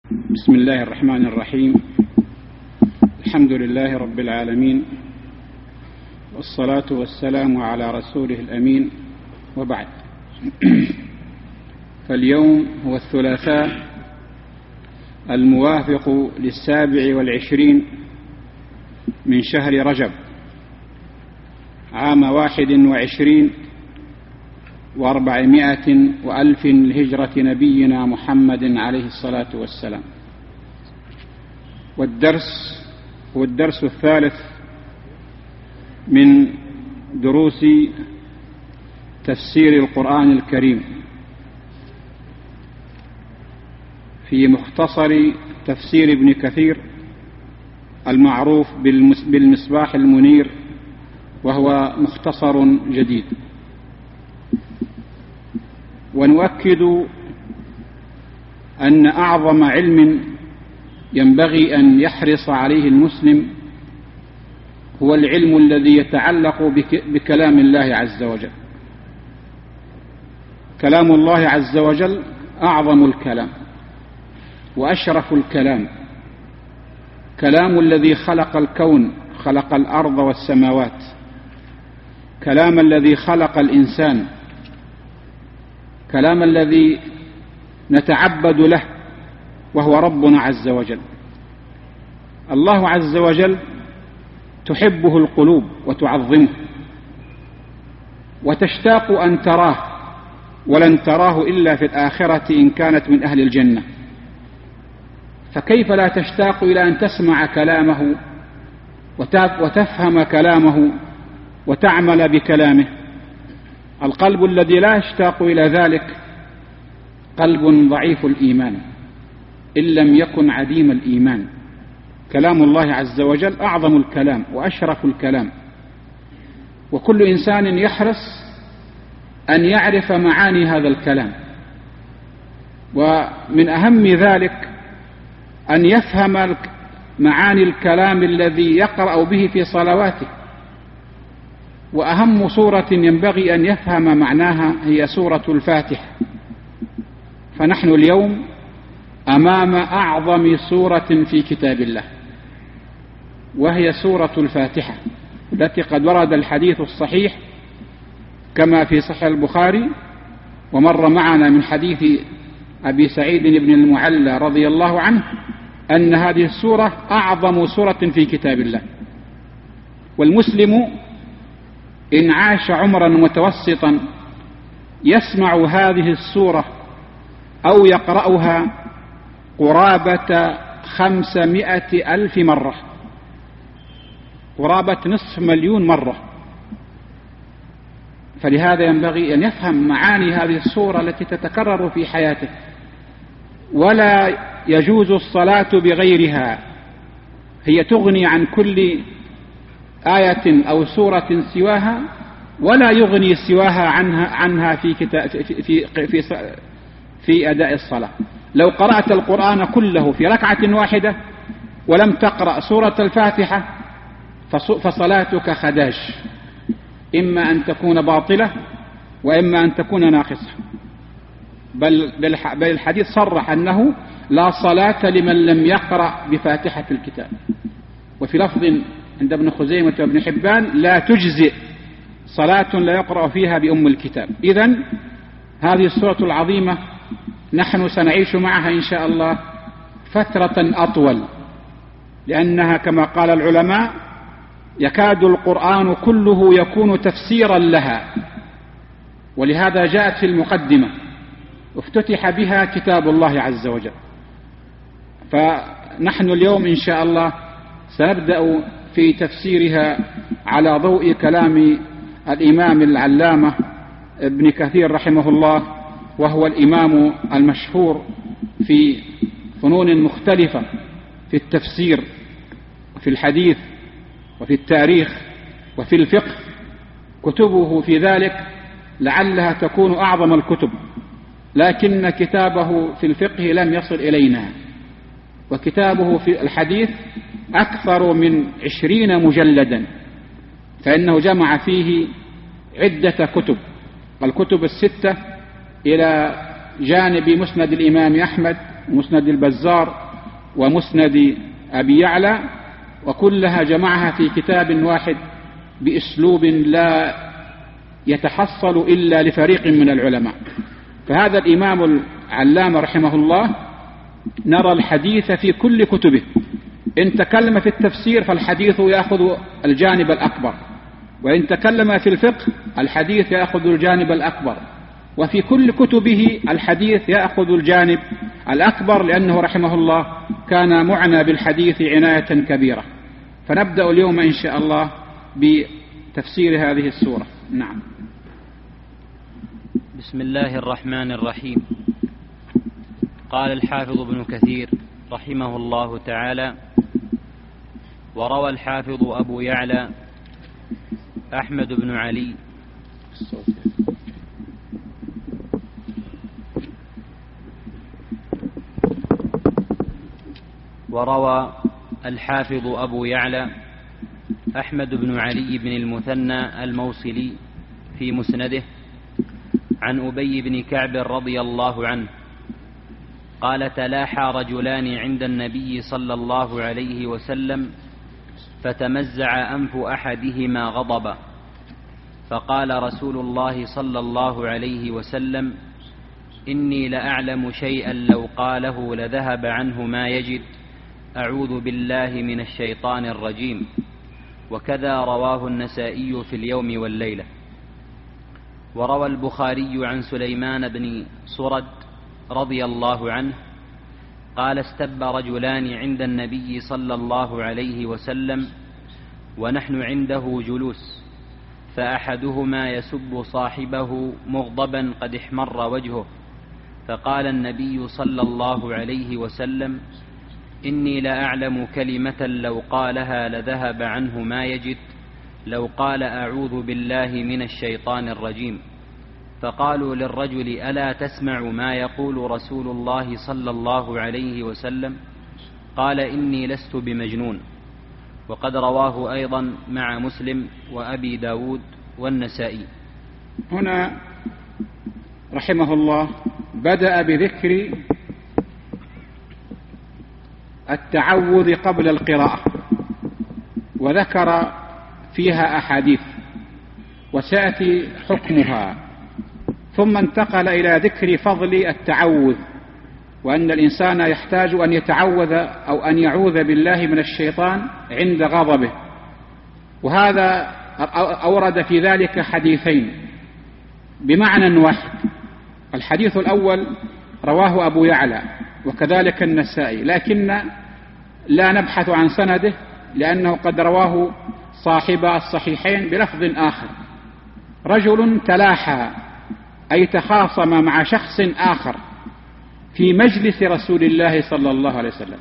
بسم الله الرحمن الرحيم. الحمد لله رب العالمين، والصلاة والسلام على رسوله الأمين، وبعد. فاليوم هو الثلاثاء الموافق 27 من شهر رجب عام 21 و400 وألف لهجرة نبينا محمد عليه الصلاة والسلام. والدرس هو الدرس الثالث من دروس تفسير القرآن الكريم في مختصر تفسير ابن كثير المعروف بالمصباح المنير، وهو مختصر جديد. ونؤكد أن أعظم علم ينبغي أن يحرص عليه المسلم هو العلم الذي يتعلق بكلام الله عز وجل. كلام الله عز وجل أعظم الكلام وأشرف الكلام، كلام الذي خلق الكون، خلق الأرض والسماوات، كلام الذي خلق الإنسان، كلام الذي نتعبد له وهو ربنا عز وجل. الله عز وجل تحبه القلوب وتعظمه وتشتاق أن تراه، ولن تراه إلا في الآخرة إن كانت من أهل الجنة. فكيف لا تشتاق إلى أن تسمع كلامه وتفهم كلامه وتعمل بكلامه؟ القلب الذي لا يشتاق إلى ذلك قلب ضعيف الإيمان إن لم يكن عديم الإيمان. كلام الله عز وجل أعظم الكلام وأشرف الكلام، وكل إنسان يحرص أن يعرف معاني هذا الكلام، ومن أهم ذلك أن يفهم معاني الكلام الذي يقرأ به في صلواته. وأهم سورة ينبغي أن يفهم معناها هي سورة الفاتحة. فنحن اليوم أمام أعظم سورة في كتاب الله، وهي سورة الفاتحة، التي قد ورد الحديث الصحيح كما في صحيح البخاري، ومر معنا من حديث أبي سعيد بن المعلى رضي الله عنه أن هذه السورة أعظم سورة في كتاب الله. والمسلم إن عاش عمرا متوسطا يسمع هذه السورة أو يقرأها قرابة 500,000 مرة، قرابة 500,000 مرة. فلهذا ينبغي أن يفهم معاني هذه السورة التي تتكرر في حياته. ولا يجوز الصلاة بغيرها، هي تغني عن كل آية أو سورة سواها، ولا يغني سواها عنها في أداء الصلاة. لو قرأت القرآن كله في ركعة واحدة ولم تقرأ سورة الفاتحة فصلاتك خداج، إما أن تكون باطلة وإما أن تكون ناقصة. بل الحديث صرح أنه لا صلاة لمن لم يقرأ بفاتحة الكتاب. وفي لفظ عند ابن خزيمة وابن حبان لا تجزئ صلاة لا يقرأ فيها بأم الكتاب. إذن هذه السورة العظيمة نحن سنعيش معها إن شاء الله فترة أطول، لأنها كما قال العلماء يكاد القرآن كله يكون تفسيرا لها، ولهذا جاءت في المقدمة وافتتح بها كتاب الله عز وجل. فنحن اليوم إن شاء الله سنبدأ في تفسيرها على ضوء كلام الإمام العلامة ابن كثير رحمه الله، وهو الإمام المشهور في فنون مختلفة، في التفسير وفي الحديث وفي التاريخ وفي الفقه. كتبه في ذلك لعلها تكون أعظم الكتب، لكن كتابه في الفقه لم يصل إلينا، وكتابه في الحديث أكثر من 20 مجلدا، فإنه جمع فيه عدة كتب، الكتب 6 إلى جانب مسند الإمام أحمد ومسند البزار ومسند أبي يعلى، وكلها جمعها في كتاب واحد بأسلوب لا يتحصل إلا لفريق من العلماء. فهذا الإمام العلامة رحمه الله نرى الحديث في كل كتبه، إن تكلم في التفسير فالحديث يأخذ الجانب الأكبر، وإن تكلم في الفقه الحديث يأخذ الجانب الأكبر، وفي كل كتبه الحديث يأخذ الجانب الأكبر، لأنه رحمه الله كان معنى بالحديث عناية كبيرة. فنبدأ اليوم إن شاء الله بتفسير هذه السورة. نعم. بسم الله الرحمن الرحيم. قال الحافظ ابن كثير رحمه الله تعالى: وروى الحافظ أبو يعلى أحمد بن علي وروى الحافظ أبو يعلى أحمد بن علي بن المثنى الموصلي في مسنده عن أبي بن كعب رضي الله عنه قال: تلاحى رجلان عند النبي صلى الله عليه وسلم فتمزع أنف أحدهما غضبا، فقال رسول الله صلى الله عليه وسلم: إني لأعلم شيئا لو قاله لذهب عنه ما يجد، أعوذ بالله من الشيطان الرجيم. وكذا رواه النسائي في اليوم والليلة. وروى البخاري عن سليمان بن سرد رضي الله عنه قال: استب رجلان عند النبي صلى الله عليه وسلم ونحن عنده جلوس، فأحدهما يسب صاحبه مغضبا قد احمر وجهه، فقال النبي صلى الله عليه وسلم: إني لأعلم كلمة لو قالها لذهب عنه ما يجد، لو قال أعوذ بالله من الشيطان الرجيم. فقالوا للرجل: ألا تسمع ما يقول رسول الله صلى الله عليه وسلم؟ قال: إني لست بمجنون. وقد رواه أيضا مع مسلم وأبي داود والنسائي. هنا رحمه الله بدأ بذكر التعوذ قبل القراءة، وذكر فيها أحاديث وسيأتي حكمها، ثم انتقل إلى ذكر فضل التعوذ، وأن الإنسان يحتاج أن يتعوذ أو أن يعوذ بالله من الشيطان عند غضبه. وهذا أورد في ذلك حديثين بمعنى واحد. الحديث الأول رواه أبو يعلى وكذلك النسائي، لكن لا نبحث عن سنده لأنه قد رواه صاحب الصحيحين بلفظ آخر: رجل تلاحى، أي تخاصم مع شخص آخر في مجلس رسول الله صلى الله عليه وسلم.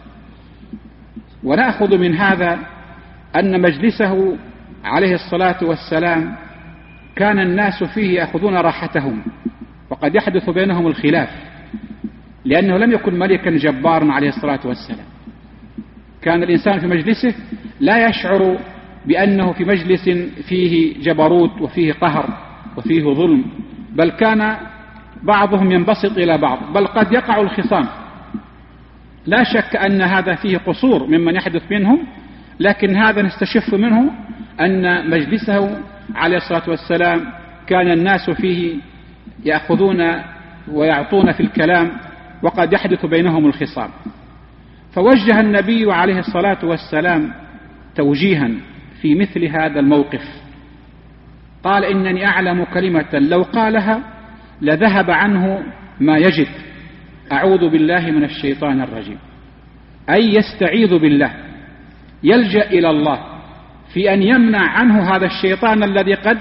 ونأخذ من هذا أن مجلسه عليه الصلاة والسلام كان الناس فيه يأخذون راحتهم، وقد يحدث بينهم الخلاف، لأنه لم يكن ملكا جبارا عليه الصلاة والسلام. كان الإنسان في مجلسه لا يشعر بأنه في مجلس فيه جبروت وفيه قهر وفيه ظلم، بل كان بعضهم ينبسط إلى بعض، بل قد يقع الخصام. لا شك أن هذا فيه قصور ممن يحدث منهم، لكن هذا نستشف منه أن مجلسه عليه الصلاة والسلام كان الناس فيه يأخذون ويعطون في الكلام، وقد يحدث بينهم الخصام. فوجه النبي عليه الصلاة والسلام توجيها في مثل هذا الموقف، قال: إنني أعلم كلمة لو قالها لذهب عنه ما يجد، أعوذ بالله من الشيطان الرجيم. أي يستعيذ بالله، يلجأ إلى الله في أن يمنع عنه هذا الشيطان الذي قد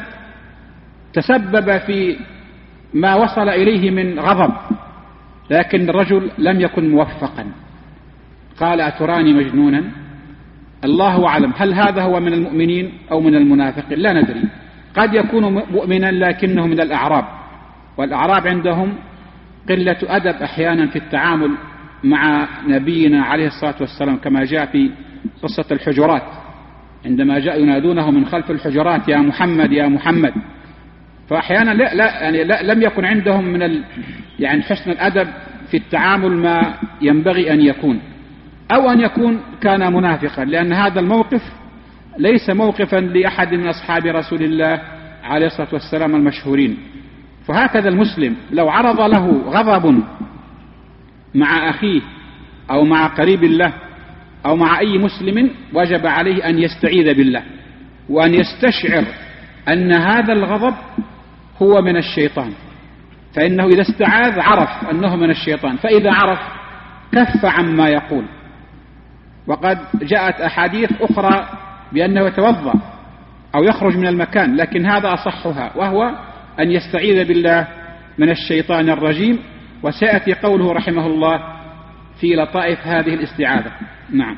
تسبب في ما وصل إليه من غضب، لكن الرجل لم يكن موفقا. قال: أتراني مجنونا؟ الله أعلم، هل هذا هو من المؤمنين أو من المنافقين؟ لا ندري، قد يكون مؤمنا لكنه من الأعراب، والأعراب عندهم قلة أدب أحيانا في التعامل مع نبينا عليه الصلاة والسلام، كما جاء في قصة الحجرات عندما جاء ينادونه من خلف الحجرات: يا محمد يا محمد. فأحيانا لا لم يكن عندهم من يعني حسن الأدب في التعامل ما ينبغي أن يكون، أو أن يكون كان منافقا، لأن هذا الموقف ليس موقفا لأحد من أصحاب رسول الله عليه الصلاة والسلام المشهورين. فهكذا المسلم لو عرض له غضب مع أخيه أو مع قريب له أو مع أي مسلم، وجب عليه أن يستعيذ بالله وأن يستشعر أن هذا الغضب هو من الشيطان، فإنه إذا استعاذ عرف أنه من الشيطان، فإذا عرف كف عما يقول. وقد جاءت أحاديث أخرى بأنه يتوضأ أو يخرج من المكان، لكن هذا أصحها، وهو أن يستعيذ بالله من الشيطان الرجيم، وسيأتي قوله رحمه الله في لطائف هذه الاستعاذة. نعم.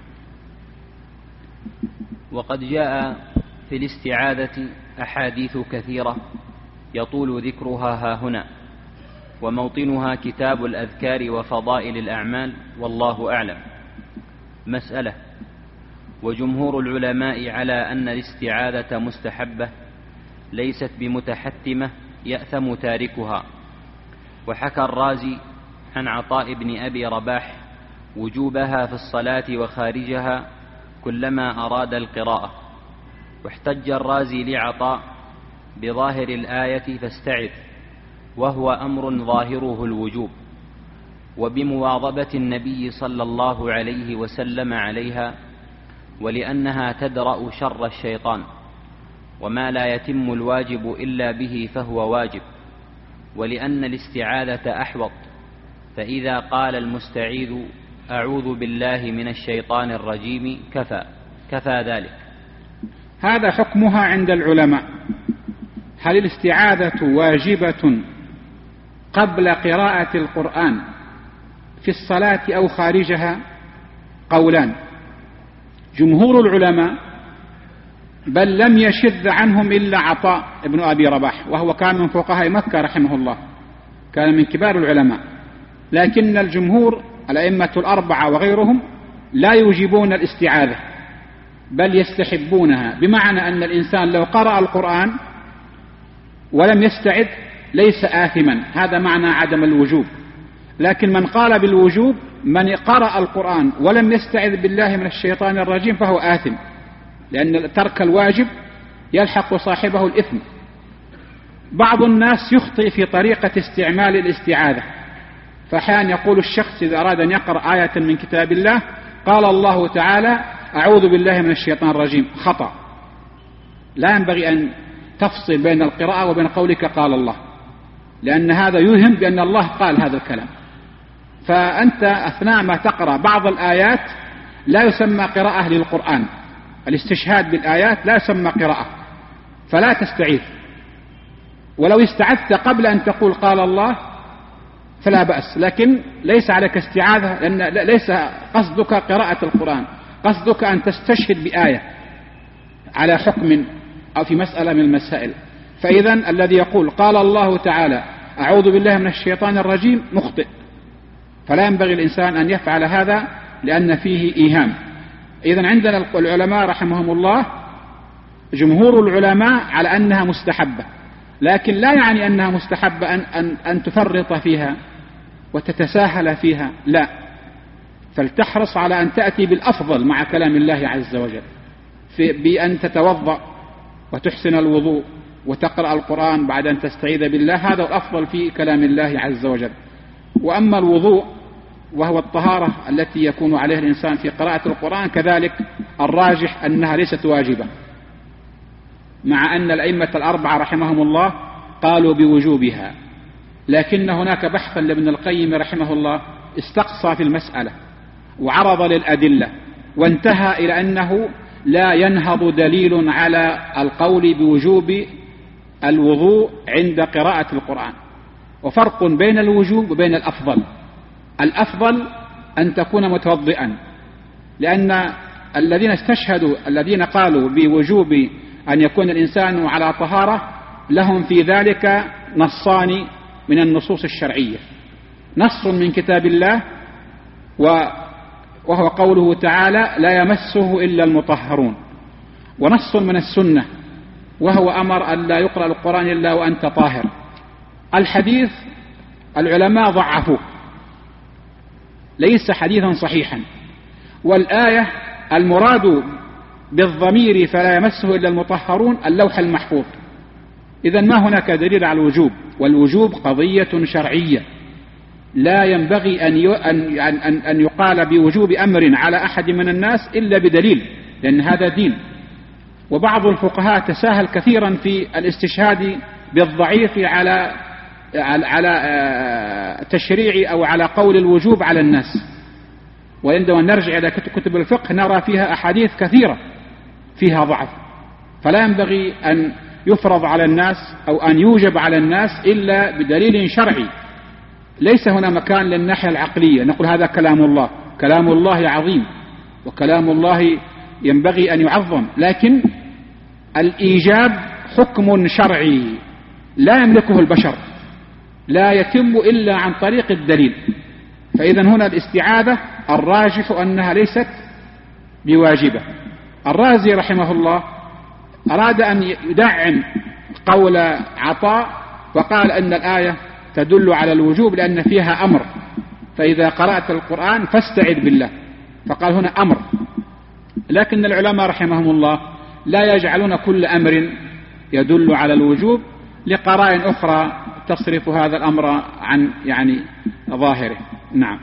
وقد جاء في الاستعاذة أحاديث كثيرة يطول ذكرها هاهنا، وموطنها كتاب الأذكار وفضائل الأعمال، والله أعلم. مسألة: وجمهور العلماء على أن الاستعاذة مستحبة ليست بمتحتمة يأثم تاركها. وحكى الرازي عن عطاء بن أبي رباح وجوبها في الصلاة وخارجها كلما أراد القراءة. واحتج الرازي لعطاء بظاهر الآية فاستعذ، وهو أمر ظاهره الوجوب، وبمواظبة النبي صلى الله عليه وسلم عليها، ولأنها تدرأ شر الشيطان، وما لا يتم الواجب إلا به فهو واجب، ولأن الاستعاذة أحوط، فإذا قال المستعيذ أعوذ بالله من الشيطان الرجيم كفى ذلك. هذا حكمها عند العلماء. هل الاستعاذة واجبة قبل قراءة القرآن في الصلاة أو خارجها؟ قولان. جمهور العلماء، بل لم يشذ عنهم إلا عطاء ابن أبي رباح، وهو كان من فقهاء مكة رحمه الله، كان من كبار العلماء، لكن الجمهور الأئمة الأربعة وغيرهم لا يوجبون الاستعاذة، بل يستحبونها، بمعنى أن الإنسان لو قرأ القرآن ولم يستعذ ليس آثما، هذا معنى عدم الوجوب. لكن من قال بالوجوب من قرأ القرآن ولم يستعذ بالله من الشيطان الرجيم فهو آثم، لأن ترك الواجب يلحق صاحبه الإثم. بعض الناس يخطئ في طريقة استعمال الاستعاذة، فأحيانا يقول الشخص إذا أراد أن يقرأ آية من كتاب الله قال الله تعالى أعوذ بالله من الشيطان الرجيم، خطأ. لا ينبغي أن تفصل بين القراءة وبين قولك قال الله، لأن هذا يوهم بأن الله قال هذا الكلام. فأنت أثناء ما تقرأ بعض الآيات لا يسمى قراءة للقرآن، الاستشهاد بالآيات لا يسمى قراءة، فلا تستعيذ. ولو استعذت قبل أن تقول قال الله فلا بأس، لكن ليس عليك استعاذة، لأن ليس قصدك قراءة القرآن، قصدك أن تستشهد بآية على حكم أو في مسألة من المسائل. فإذا الذي يقول قال الله تعالى أعوذ بالله من الشيطان الرجيم مخطئ، فلا ينبغي الإنسان أن يفعل هذا لأن فيه إيهام. إذن عندنا العلماء رحمهم الله جمهور العلماء على أنها مستحبة، لكن لا يعني أنها مستحبة أن تفرط فيها وتتساهل فيها، لا، فلتحرص على أن تأتي بالأفضل مع كلام الله عز وجل، بأن تتوضأ وتحسن الوضوء وتقرأ القرآن بعد أن تستعيذ بالله، هذا الأفضل في كلام الله عز وجل. وأما الوضوء وهو الطهارة التي يكون عليها الإنسان في قراءة القرآن، كذلك الراجح أنها ليست واجبة، مع أن الأئمة الأربعة رحمهم الله قالوا بوجوبها، لكن هناك بحثا لابن القيم رحمه الله استقصى في المسألة وعرض للأدلة، وانتهى إلى أنه لا ينهض دليل على القول بوجوب الوضوء عند قراءة القرآن. وفرق بين الوجوب وبين الأفضل. الأفضل أن تكون متوضئا، لأن الذين استشهدوا الذين قالوا بوجوب أن يكون الإنسان على طهارة لهم في ذلك نصان من النصوص الشرعية، نص من كتاب الله وهو قوله تعالى لا يمسه إلا المطهرون، ونص من السنة وهو أمر أن لا يقرأ القرآن إلا وأنت طاهر. الحديث العلماء ضعفوه ليس حديثا صحيحا. والآية المراد بالضمير فلا يمسه إلا المطهرون اللوح المحفوظ. إذن ما هناك دليل على الوجوب، والوجوب قضية شرعية لا ينبغي أن يقال بوجوب أمر على أحد من الناس إلا بدليل، لأن هذا دين. وبعض الفقهاء تساهل كثيرا في الاستشهاد بالضعيف على تشريع أو على قول الوجوب على الناس. وعندما نرجع إلى كتب الفقه نرى فيها أحاديث كثيرة فيها ضعف، فلا ينبغي أن يفرض على الناس أو أن يوجب على الناس إلا بدليل شرعي. ليس هنا مكان للناحية العقلية نقول هذا كلام الله، كلام الله عظيم وكلام الله ينبغي أن يعظم، لكن الإيجاب حكم شرعي لا يملكه البشر، لا يتم إلا عن طريق الدليل. فإذا هنا الاستعاذة الراجح أنها ليست بواجبة. الرازي رحمه الله أراد أن يدعم قول عطاء وقال أن الآية تدل على الوجوب لأن فيها أمر، فإذا قرأت القرآن فاستعذ بالله، فقال هنا أمر. لكن العلماء رحمهم الله لا يجعلون كل أمر يدل على الوجوب لقرائن أخرى تصرف هذا الأمر عن ظاهره. نعم.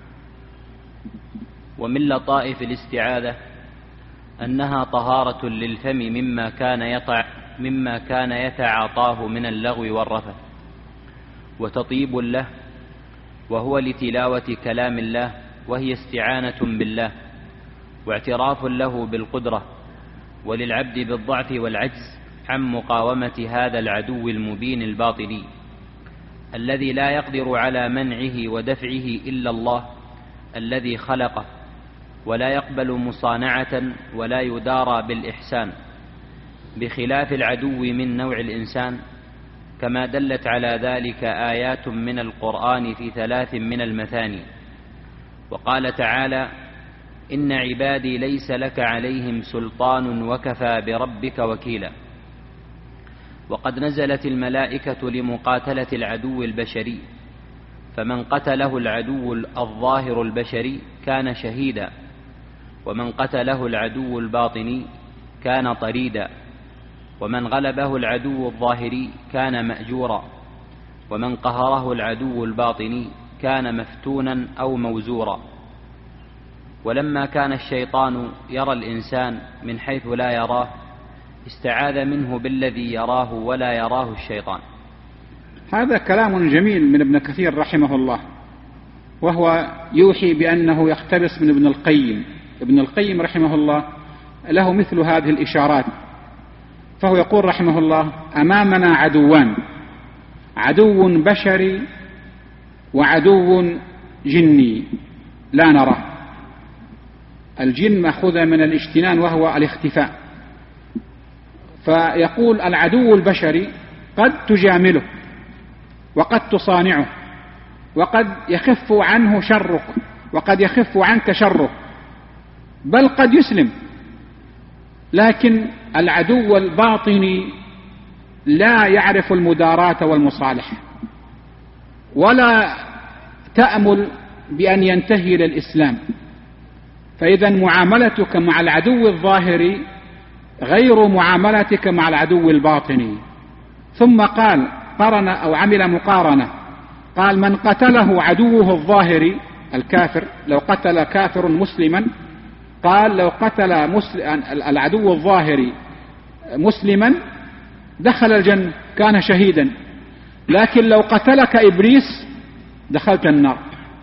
ومن لطائف الاستعاذة أنها طهارة للفم مما كان يتعاطاه من اللغو والرفث، وتطيب له، وهو لتلاوة كلام الله، وهي استعانة بالله واعتراف له بالقدرة، وللعبد بالضعف والعجز عن مقاومة هذا العدو المبين الباطلي الذي لا يقدر على منعه ودفعه إلا الله الذي خلقه، ولا يقبل مصانعة ولا يدارى بالإحسان، بخلاف العدو من نوع الإنسان، كما دلت على ذلك آيات من القرآن في 3 من المثاني. وقال تعالى: إن عبادي ليس لك عليهم سلطان وكفى بربك وكيلا. وقد نزلت الملائكة لمقاتلة العدو البشري، فمن قتله العدو الظاهر البشري كان شهيدا، ومن قتله العدو الباطني كان طريدا، ومن غلبه العدو الظاهري كان مأجورا، ومن قهره العدو الباطني كان مفتونا أو موزورا. ولما كان الشيطان يرى الإنسان من حيث لا يراه استعاذ منه بالذي يراه ولا يراه الشيطان. هذا كلام جميل من ابن كثير رحمه الله، وهو يوحي بأنه يقتبس من ابن القيم. ابن القيم رحمه الله له مثل هذه الإشارات، فهو يقول رحمه الله: أمامنا عدوان، عدو بشري وعدو جني لا نراه. الجن مأخوذ من الاجتنان وهو الاختفاء. فيقول العدو البشري قد تجامله وقد تصانعه وقد يخف عنه شرك وقد يخف عنك شره، بل قد يسلم. لكن العدو الباطني لا يعرف المداراة والمصالحة، ولا تأمل بأن ينتهي إلى الإسلام. فإذا معاملتك مع العدو الظاهري غير معاملتك مع العدو الباطني. ثم قارن أو عمل مقارنة، قال: من قتله عدوه الظاهري الكافر، لو قتل كافر مسلما، قال لو قتل العدو الظاهري مسلما دخل الجنة كان شهيدا، لكن لو قتلك إبليس دخلت النار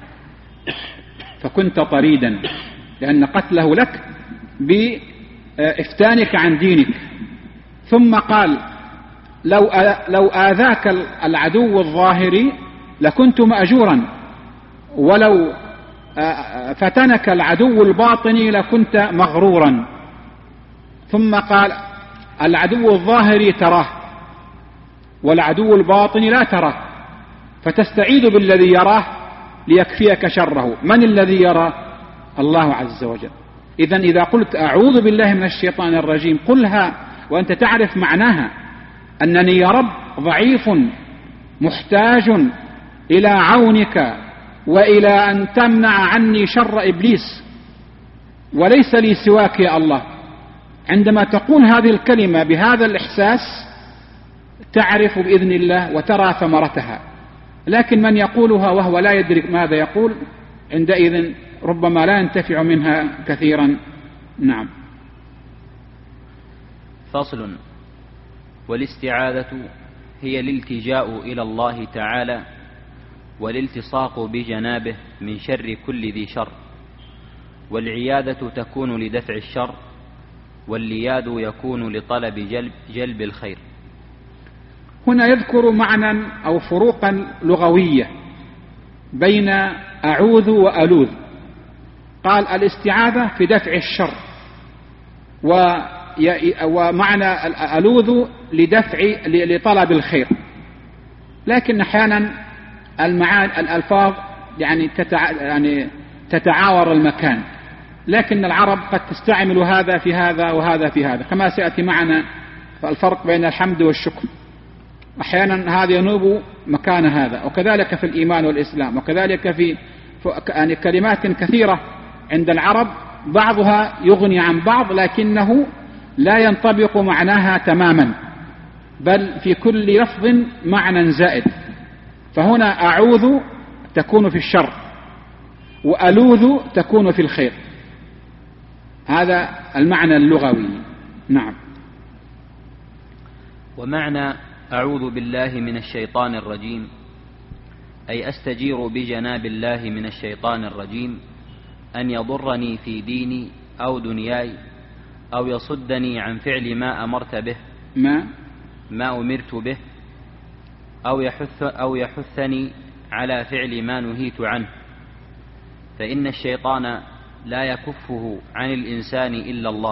فكنت طريدا، لأن قتله لك بإفتانك عن دينك. ثم قال: لو آذاك العدو الظاهري لكنت مأجورا، ولو فتنك العدو الباطني لكنت مغرورا. ثم قال: العدو الظاهري تراه والعدو الباطني لا تراه، فتستعيذ بالذي يراه ليكفيك شره. من الذي يرى؟ الله عز وجل. إذا قلت أعوذ بالله من الشيطان الرجيم قلها وأنت تعرف معناها، أنني يا رب ضعيف محتاج إلى عونك وإلى أن تمنع عني شر إبليس، وليس لي سواك يا الله. عندما تقول هذه الكلمة بهذا الإحساس تعرف بإذن الله وترى ثمرتها. لكن من يقولها وهو لا يدرك ماذا يقول عندئذ ربما لا ينتفع منها كثيرا. نعم. فصل. والاستعاذة هي الالتجاء إلى الله تعالى والالتصاق بجنابه من شر كل ذي شر، والعيادة تكون لدفع الشر، واللياد يكون لطلب جلب الخير. هنا يذكر معنى أو فروقا لغوية بين أعوذ وألوذ. قال الاستعاذة في دفع الشر، ومعنى الألوذ لطلب الخير. لكن أحيانا الألفاظ يعني تتعاور المكان، لكن العرب قد تستعمل هذا في هذا وهذا في هذا، كما سيأتي معنا الفرق بين الحمد والشكر. أحيانا هذا ينوب مكان هذا، وكذلك في الإيمان والإسلام، وكذلك في يعني كلمات كثيرة عند العرب بعضها يغني عن بعض لكنه لا ينطبق معناها تماما، بل في كل لفظ معنى زائد. فهنا أعوذ تكون في الشر، وألوذ تكون في الخير. هذا المعنى اللغوي. نعم. ومعنى أعوذ بالله من الشيطان الرجيم أي أستجير بجناب الله من الشيطان الرجيم أن يضرني في ديني أو دنياي، أو يصدني عن فعل ما أمرت به ما أمرت به، أو يحثني على فعل ما نهيت عنه. فإن الشيطان لا يكفه عن الإنسان إلا الله،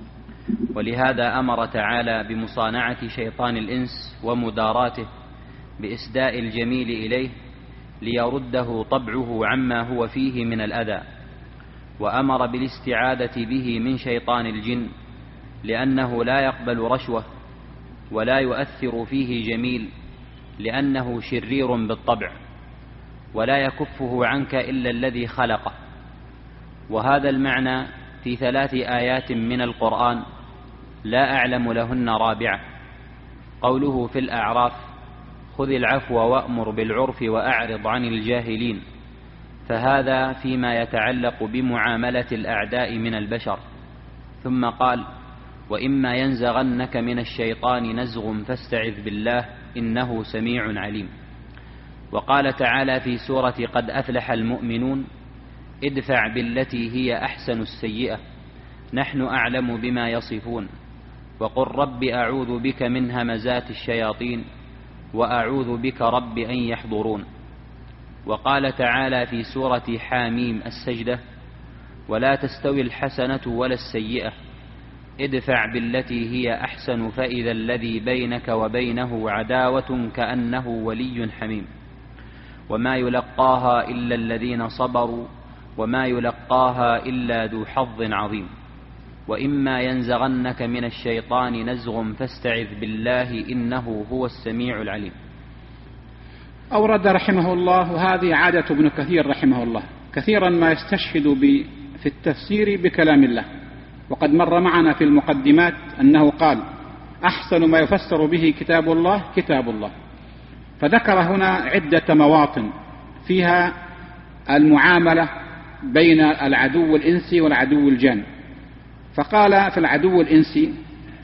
ولهذا أمر تعالى بمصانعة شيطان الإنس ومداراته بإسداء الجميل إليه ليرده طبعه عما هو فيه من الأذى، وأمر بالاستعاذة به من شيطان الجن لأنه لا يقبل رشوة ولا يؤثر فيه جميل لأنه شرير بالطبع، ولا يكفه عنك إلا الذي خلقه. وهذا المعنى في 3 آيات من القرآن لا أعلم لهن رابعة. قوله في الأعراف: خذ العفو وأمر بالعرف وأعرض عن الجاهلين، فهذا فيما يتعلق بمعاملة الأعداء من البشر. ثم قال: وإما ينزغنك من الشيطان نزغ فاستعذ بالله إنه سميع عليم. وقال تعالى في سورة قد أفلح المؤمنون: ادفع بالتي هي أحسن السيئة نحن أعلم بما يصفون، وقل رب أعوذ بك من همزات الشياطين وأعوذ بك رب أن يحضرون. وقال تعالى في سورة حاميم السجدة: ولا تستوي الحسنة ولا السيئة ادفع بالتي هي أحسن فإذا الذي بينك وبينه عداوة كأنه ولي حميم. وما يلقاها إلا الذين صبروا وما يلقاها إلا ذو حظ عظيم. وإما ينزغنك من الشيطان نزغ فاستعذ بالله إنه هو السميع العليم. أورد رحمه الله، وهذه عادة ابن كثير رحمه الله، كثيرا ما يستشهد في التفسير بكلام الله. وقد مر معنا في المقدمات أنه قال: أحسن ما يفسر به كتاب الله كتاب الله. فذكر هنا عدة مواطن فيها المعاملة بين العدو الإنسي والعدو الجان. فقال في العدو الإنسي: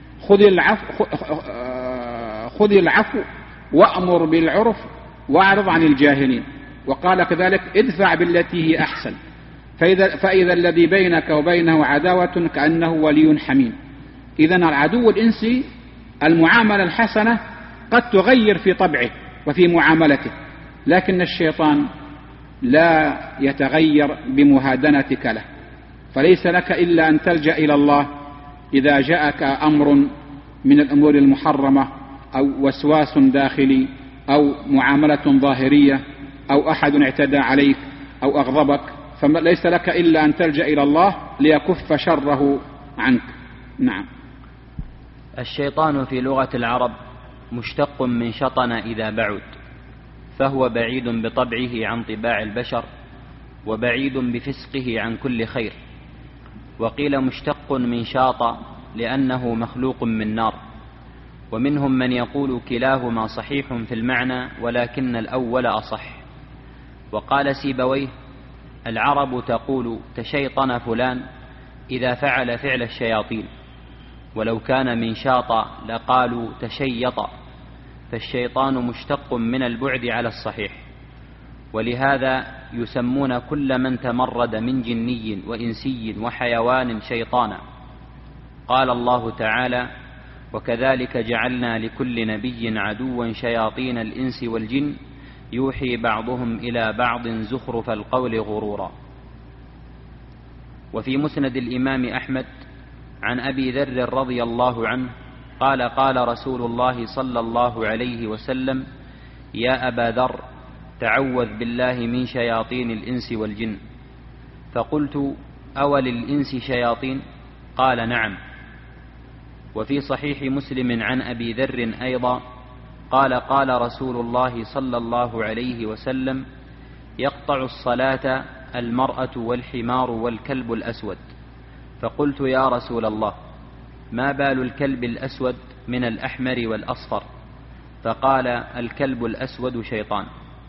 خذ العفو وأمر بالعرف واعرض عن الجاهلين. وقال كذلك: ادفع بالتي هي أحسن فإذا الذي بينك وبينه عداوة كأنه ولي حميم. إذن العدو الإنسي المعاملة الحسنة قد تغير في طبعه وفي معاملته، لكن الشيطان لا يتغير بمهادنتك له. فليس لك إلا أن تلجأ إلى الله إذا جاءك أمر من الأمور المحرمة أو وسواس داخلي أو معاملة ظاهرية أو أحد اعتدى عليك أو أغضبك، فليس لك إلا أن تلجأ إلى الله ليكف شره عنك. نعم. الشيطان في لغة العرب مشتق من شطن إذا بعد، فهو بعيد بطبعه عن طباع البشر وبعيد بفسقه عن كل خير. وقيل مشتق من شاط لأنه مخلوق من نار. ومنهم من يقول كلاهما صحيح في المعنى ولكن الأول أصح. وقال سيبويه: العرب تقول تشيطن فلان إذا فعل فعل الشياطين، ولو كان من شاط لقالوا تشيط، فالشيطان مشتق من البعد على الصحيح. ولهذا يسمون كل من تمرد من جني وإنسي وحيوان شيطانا. قال الله تعالى: وكذلك جعلنا لكل نبي عدوا شياطين الإنس والجن يوحي بعضهم إلى بعض زخرف القول غرورا. وفي مسند الإمام أحمد عن أبي ذر رضي الله عنه قال: قال رسول الله صلى الله عليه وسلم: يا أبا ذر، تعوذ بالله من شياطين الإنس والجن. فقلت: أوللإنس شياطين؟ قال: نعم. وفي صحيح مسلم عن أبي ذر أيضا قال: قال رسول الله صلى الله عليه وسلم: يقطع الصلاة المرأة والحمار والكلب الأسود. فقلت: يا رسول الله، ما بال الكلب الأسود من الأحمر والأصفر؟ فقال: الكلب الأسود شيطان.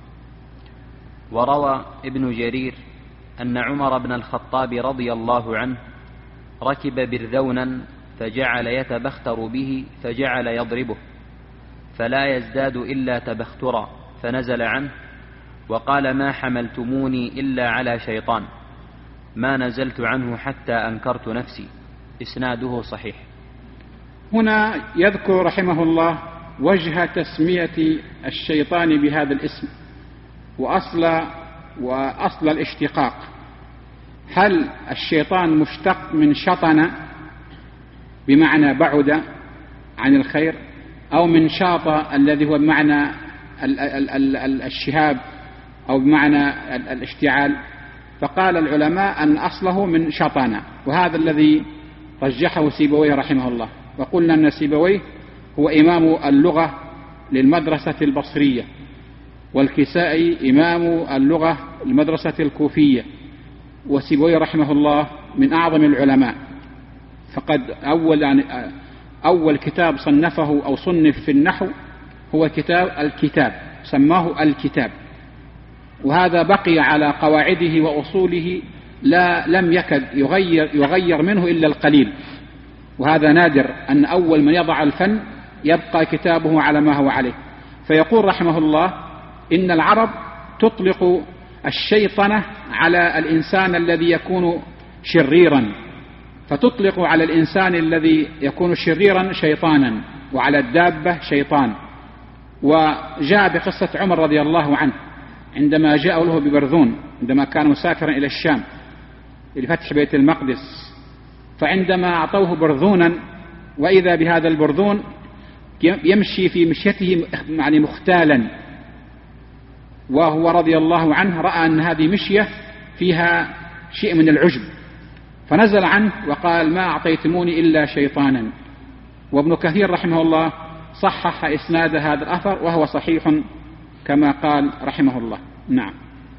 وروى ابن جرير أن عمر بن الخطاب رضي الله عنه ركب برذونا فجعل يتبختر به فجعل يضربه فلا يزداد إلا تبخترا، فنزل عنه وقال: ما حملتموني إلا على شيطان، ما نزلت عنه حتى أنكرت نفسي. إسناده صحيح. هنا يذكر رحمه الله وجه تسمية الشيطان بهذا الاسم وأصل الاشتقاق. هل الشيطان مشتق من شطن بمعنى بعد عن الخير، أو من شاط الذي هو بمعنى الشهاب أو بمعنى الاشتعال؟ فقال العلماء أن أصله من شطن، وهذا الذي رجحه سيبويه رحمه الله. وقلنا أن سيبويه هو إمام اللغة للمدرسة البصرية، والكسائي إمام اللغة للمدرسة الكوفية، وسيبويه رحمه الله من أعظم العلماء. فقد أول كتاب صنفه أو صنف في النحو هو كتاب الكتاب، سماه الكتاب، وهذا بقي على قواعده وأصوله، لم يكد يغير منه إلا القليل. وهذا نادر أن أول من يضع الفن يبقى كتابه على ما هو عليه. فيقول رحمه الله: إن العرب تطلق الشيطنة على الإنسان الذي يكون شريرا، فتطلق على الإنسان الذي يكون شريرا شيطانا، وعلى الدابة شيطان. وجاء بقصة عمر رضي الله عنه عندما جاء له ببرذون، عندما كان مسافرا إلى الشام لفتح بيت المقدس، فعندما أعطوه برذونا وإذا بهذا البرذون يمشي في مشيته يعني مختالا، وهو رضي الله عنه رأى أن هذه مشية فيها شيء من العجب، فنزل عنه وقال: ما أعطيتموني إلا شيطانا. وابن كثير رحمه الله صحح إسناد هذا الأثر وهو صحيح كما قال رحمه الله. نعم.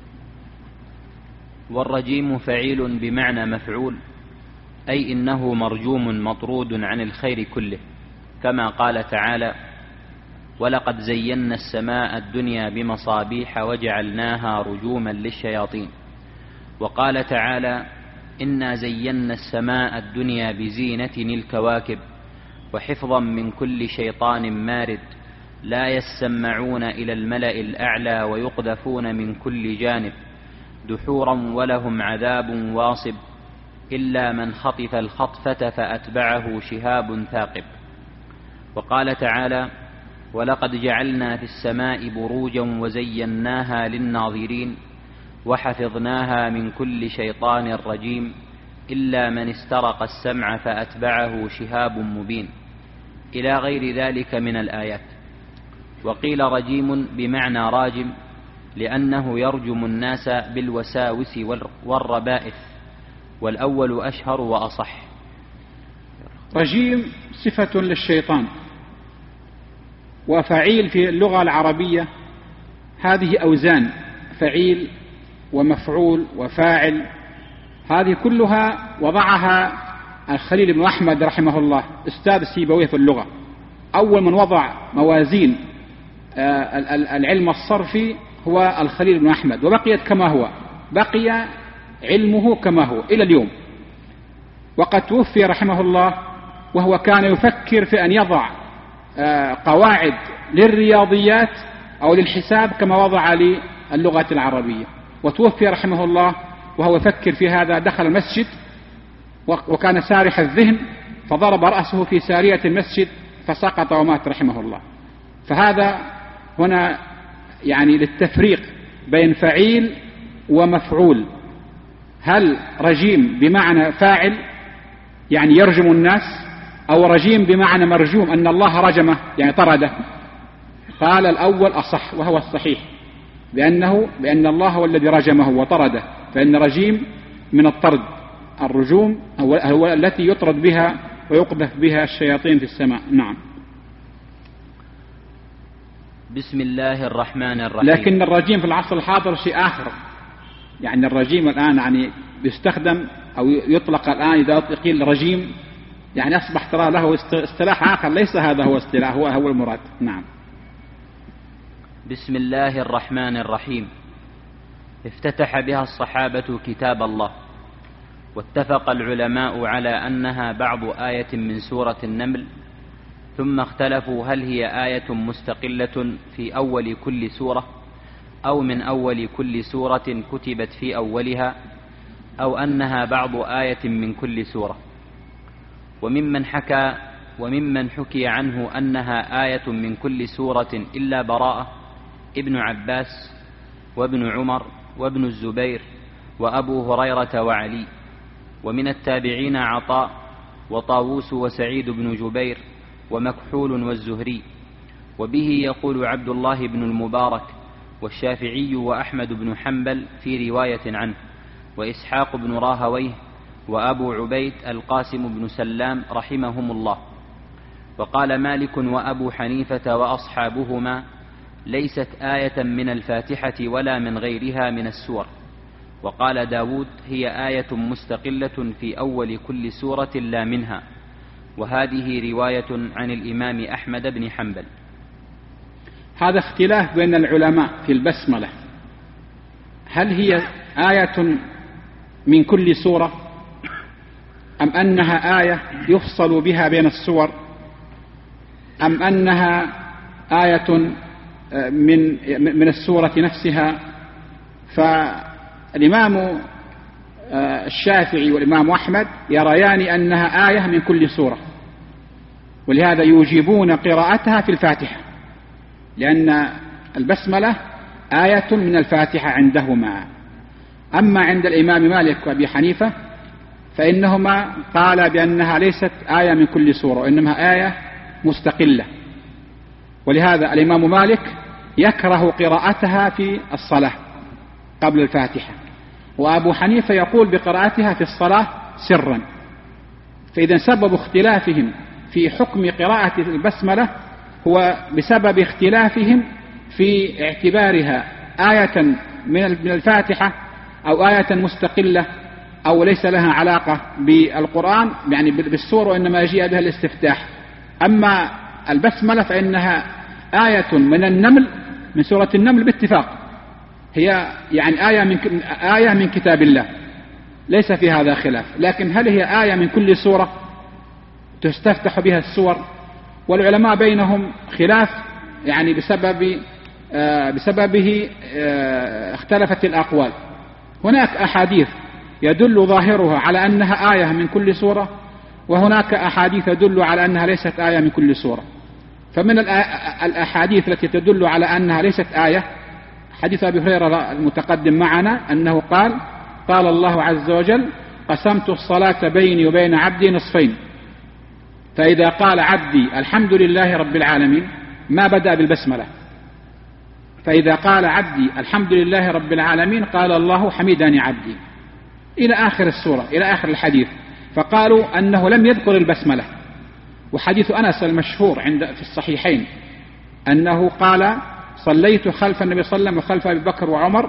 والرجيم فعيل بمعنى مفعول، أي إنه مرجوم مطرود عن الخير كله، كما قال تعالى: ولقد زينا السماء الدنيا بمصابيح وجعلناها رجوما للشياطين. وقال تعالى: إنا زينا السماء الدنيا بزينة الكواكب وحفظا من كل شيطان مارد لا يسمعون إلى الملأ الأعلى ويقذفون من كل جانب دحورا ولهم عذاب واصب إلا من خطف الخطفة فأتبعه شهاب ثاقب. وقال تعالى: ولقد جعلنا في السماء بروجا وزيناها للناظرين وحفظناها من كل شيطان رجيم إلا من استرق السمع فأتبعه شهاب مبين، إلى غير ذلك من الآيات. وقيل رجيم بمعنى راجم، لأنه يرجم الناس بالوساوس والربائث، والأول أشهر وأصح. رجيم صفة للشيطان، وفعيل في اللغة العربية هذه أوزان: فعيل ومفعول وفاعل، هذه كلها وضعها الخليل بن أحمد رحمه الله أستاذ سيبويه في اللغة. أول من وضع موازين العلم الصرفي هو الخليل بن أحمد، وبقيت كما هو، بقي علمه كما هو إلى اليوم. وقد توفي رحمه الله وهو كان يفكر في أن يضع قواعد للرياضيات أو للحساب كما وضع للغة العربية، وتوفي رحمه الله وهو يفكر في هذا. دخل المسجد وكان سارح الذهن فضرب رأسه في سارية المسجد فسقط ومات رحمه الله. فهذا هنا يعني للتفريق بين فعيل ومفعول. هل رجيم بمعنى فاعل يعني يرجم الناس، أو رجيم بمعنى مرجوم أن الله رجمه يعني طرده؟ قال الأول أصح وهو الصحيح، بأن الله هو الذي رجمه وطرده، فإن رجيم من الطرد. الرجوم هو التي يطرد بها ويقذف بها الشياطين في السماء. نعم. بسم الله الرحمن الرحيم. لكن الرجيم في العصر الحاضر شيء آخر، يعني الرجيم الآن يعني يستخدم أو يطلق الآن إذا قيل رجيم يعني أصبح ترى له اصطلاح آخر، ليس هذا هو اصطلاح، هو المراد. نعم. بسم الله الرحمن الرحيم. افتتح بها الصحابة كتاب الله، واتفق العلماء على أنها بعض آية من سورة النمل، ثم اختلفوا هل هي آية مستقلة في أول كل سورة، أو من أول كل سورة كتبت في أولها، أو أنها بعض آية من كل سورة. وممن حكي عنه أنها آية من كل سورة إلا براءة ابن عباس وابن عمر وابن الزبير وأبو هريرة وعلي. ومن التابعين عطاء وطاووس وسعيد بن جبير ومكحول والزهري. وبه يقول عبد الله بن المبارك والشافعي وأحمد بن حنبل في رواية عنه، وإسحاق بن راهويه وأبو عبيد القاسم بن سلام رحمهم الله. وقال مالك وأبو حنيفة وأصحابهما ليست آية من الفاتحة ولا من غيرها من السور. وقال داود هي آية مستقلة في أول كل سورة لا منها. وهذه رواية عن الإمام أحمد بن حنبل. هذا اختلاف بين العلماء في البسملة، هل هي آية من كل سورة أم أنها آية يفصل بها بين السور، أم أنها آية من السورة نفسها. فالإمام الشافعي والإمام أحمد يريان أنها آية من كل سورة، ولهذا يوجبون قراءتها في الفاتحة، لأن البسملة آية من الفاتحة عندهما. أما عند الإمام مالك وأبي حنيفة فإنهما قال بأنها ليست آية من كل سورة، وإنما آية مستقلة. ولهذا الإمام مالك يكره قراءتها في الصلاة قبل الفاتحة، وأبو حنيفة يقول بقراءتها في الصلاة سرا. فإذا سبب اختلافهم في حكم قراءة البسملة هو بسبب اختلافهم في اعتبارها آية من الفاتحة أو آية مستقلة أو ليس لها علاقة بالقرآن يعني بالسورة، وإنما يجيء بها الاستفتاح. أما البسملة فإنها آية من النمل، من سورة النمل باتفاق، هي يعني آية من كتاب الله، ليس في هذا خلاف. لكن هل هي آية من كل سورة تستفتح بها السور؟ والعلماء بينهم خلاف، يعني بسببه اختلفت الأقوال. هناك أحاديث يدل ظاهرها على أنها آية من كل سورة، وهناك أحاديث تدل على أنها ليست آية من كل سورة. فمن الأحاديث التي تدل على أنها ليست آية حديث أبي هريرة المتقدم معنا أنه قال الله عز وجل قسمت الصلاة بيني وبين عبدي نصفين، فإذا قال عبدي الحمد لله رب العالمين ما بدأ بالبسملة، فإذا قال عبدي الحمد لله رب العالمين قال الله حمدني عبدي، إلى آخر السورة، إلى آخر الحديث. فقالوا أنه لم يذكر البسملة. وحديث أنس المشهور في الصحيحين أنه قال صليت خلف النبي صلى الله عليه وسلم وخلف أبي بكر وعمر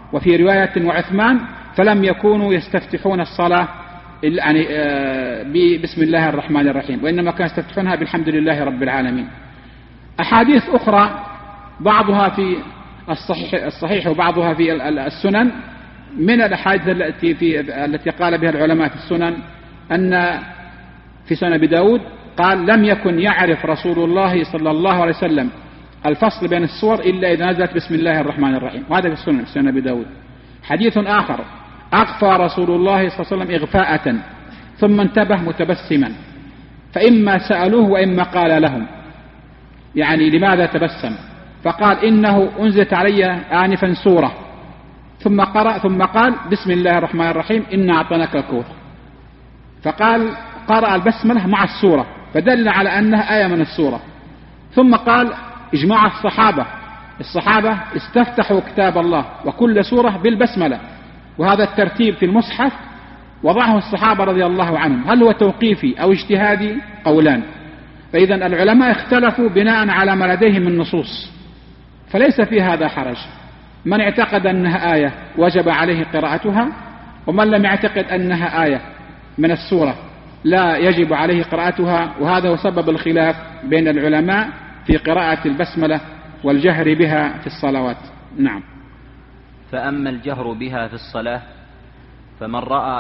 وفي رواية وعثمان فلم يكونوا يستفتحون الصلاة يعني بسم الله الرحمن الرحيم، وإنما كانوا يستفتحونها بالحمد لله رب العالمين. أحاديث أخرى بعضها في الصحيح وبعضها في السنن، من الأحاديث التي قال بها العلماء في السنن أن في سنن أبي داود قال لم يكن يعرف رسول الله صلى الله عليه وسلم الفصل بين السور إلا إذا نزلت بسم الله الرحمن الرحيم، وهذا في السنن في سنن أبي داود. حديث آخر أغفى رسول الله صلى الله عليه وسلم إغفاءة ثم انتبه متبسما، فإما سألوه وإما قال لهم يعني لماذا تبسم، فقال إنه أنزلت علي آنفا سورة ثم قال بسم الله الرحمن الرحيم إنا أعطيناك الكوثر، فقال قرأ البسملة مع السورة فدل على أنها آية من السورة. ثم قال إجماع الصحابة استفتحوا كتاب الله وكل سورة بالبسملة، وهذا الترتيب في المصحف وضعه الصحابة رضي الله عنهم، هل هو توقيفي أو اجتهادي؟ قولان. فإذا العلماء اختلفوا بناء على ما لديهم من نصوص، فليس في هذا حرج. من اعتقد أنها آية وجب عليه قراءتها، ومن لم يعتقد أنها آية من السورة لا يجب عليه قراءتها، وهذا هو سبب الخلاف بين العلماء في قراءة البسملة والجهر بها في الصلوات. نعم. فأما الجهر بها في الصلاة فمن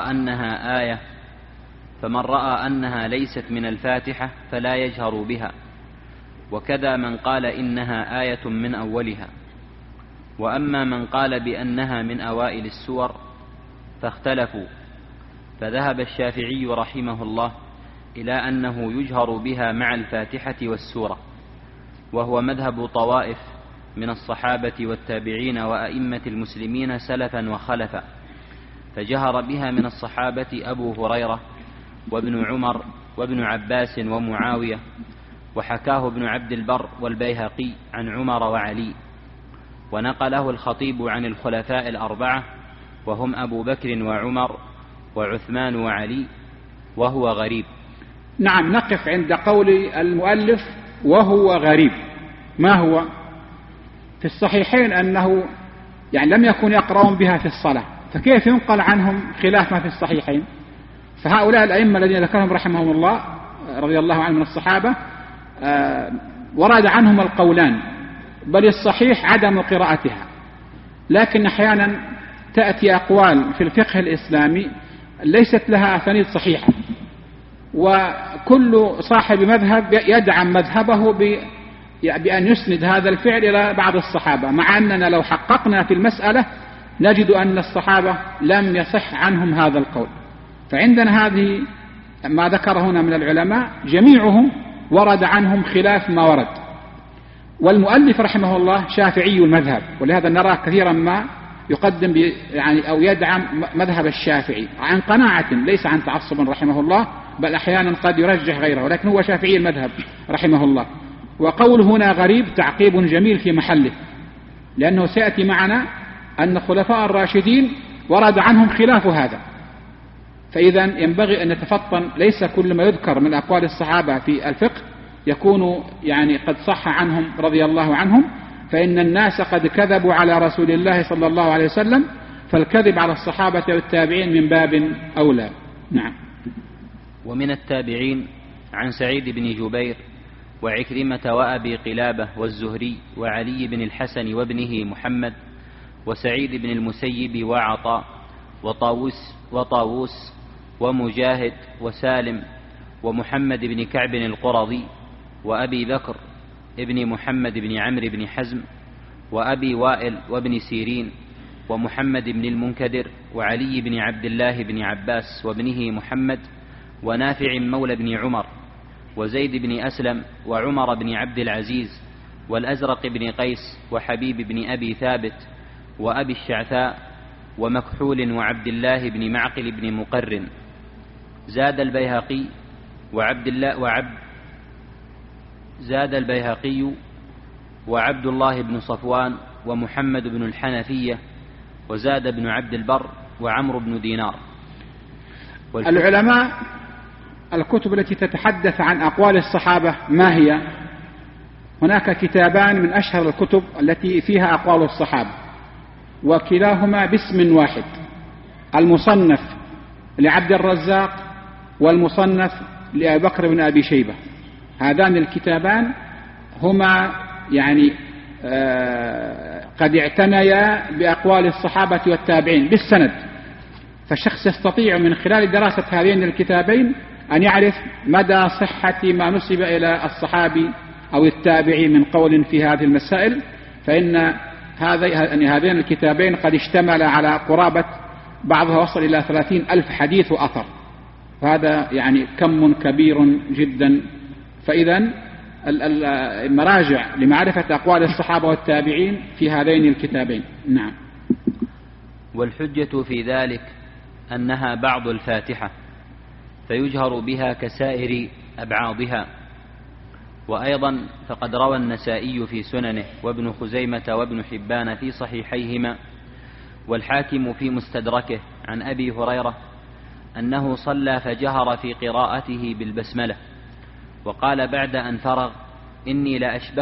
رأى أنها ليست من الفاتحة فلا يجهر بها، وكذا من قال إنها آية من أولها. وأما من قال بأنها من أوائل السور فاختلفوا، فذهب الشافعي رحمه الله إلى أنه يجهر بها مع الفاتحة والسورة، وهو مذهب طوائف من الصحابة والتابعين وأئمة المسلمين سلفا وخلفا، فجهر بها من الصحابة أبو هريرة وابن عمر وابن عباس ومعاوية، وحكاه ابن عبد البر والبيهقي عن عمر وعلي، ونقله الخطيب عن الخلفاء الأربعة وهم أبو بكر وعمر وعثمان وعلي، وهو غريب. نعم، نقف عند قول المؤلف وهو غريب. ما هو؟ في الصحيحين أنه يعني لم يكن يقرؤون بها في الصلاة، فكيف ينقل عنهم خلاف ما في الصحيحين؟ فهؤلاء الأئمة الذين ذكرهم رحمهم الله رضي الله عنهم من الصحابة ورد عنهم القولان، بل الصحيح عدم قراءتها، لكن أحيانا تأتي أقوال في الفقه الإسلامي ليست لها أسانيد صحيحة، وكل صاحب مذهب يدعم مذهبه بأن يسند هذا الفعل إلى بعض الصحابة، مع أننا لو حققنا في المسألة نجد أن الصحابة لم يصح عنهم هذا القول. فعندنا هذه ما ذكر هنا من العلماء جميعهم ورد عنهم خلاف ما ورد، والمؤلف رحمه الله شافعي المذهب، ولهذا نرى كثيرا ما يقدم يعني أو يدعم مذهب الشافعي عن قناعة ليس عن تعصب رحمه الله، بل أحيانا قد يرجح غيره، ولكن هو شافعي المذهب رحمه الله. وقول هنا غريب تعقيب جميل في محله، لأنه سيأتي معنا أن الخلفاء الراشدين ورد عنهم خلاف هذا، فإذا ينبغي أن نتفطن، ليس كل ما يذكر من أقوال الصحابة في الفقه يكون يعني قد صح عنهم رضي الله عنهم، فإن الناس قد كذبوا على رسول الله صلى الله عليه وسلم، فالكذب على الصحابة والتابعين من باب أولى. نعم. ومن التابعين عن سعيد بن جبير وعكرمة وأبي قلابة والزهري وعلي بن الحسن وابنه محمد وسعيد بن المسيب وعطاء وطاووس ومجاهد وسالم ومحمد بن كعب القرظي وأبي بكر ابن محمد بن عمرو بن حزم وأبي وائل وابن سيرين ومحمد بن المنكدر وعلي بن عبد الله بن عباس وابنه محمد ونافع مولى بن عمر وزيد بن أسلم وعمر بن عبد العزيز والأزرق بن قيس وحبيب بن أبي ثابت وأبي الشعثاء ومكحول وعبد الله بن معقل بن مقرن. زاد البيهقي وعبد الله بن صفوان ومحمد بن الحنفية وزاد بن عبد البر وعمرو بن دينار. العلماء الكتب التي تتحدث عن أقوال الصحابة ما هي؟ هناك كتابان من أشهر الكتب التي فيها أقوال الصحابة، وكلاهما باسم واحد، المصنف لعبد الرزاق والمصنف لأبي بكر بن أبي شيبة. هذان الكتابان هما يعني قد اعتنيا بأقوال الصحابة والتابعين بالسند، فالشخص يستطيع من خلال دراسة هذين الكتابين أن يعرف مدى صحة ما نسب إلى الصحابي أو التابعي من قول في هذه المسائل، فإن هذين الكتابين قد اشتمل على قرابة بعضها وصل إلى 30,000 حديث وأثر، فهذا يعني كم كبير جدا. فإذا المراجع لمعرفة أقوال الصحابة والتابعين في هذين الكتابين. نعم. والحجة في ذلك أنها بعض الفاتحة، فيجهر بها كسائر أبعاضها. وأيضا فقد روى النسائي في سننه وابن خزيمة وابن حبان في صحيحيهما والحاكم في مستدركه عن أبي هريرة أنه صلى فجهر في قراءته بالبسملة، وقال بعد أن فرغ: إني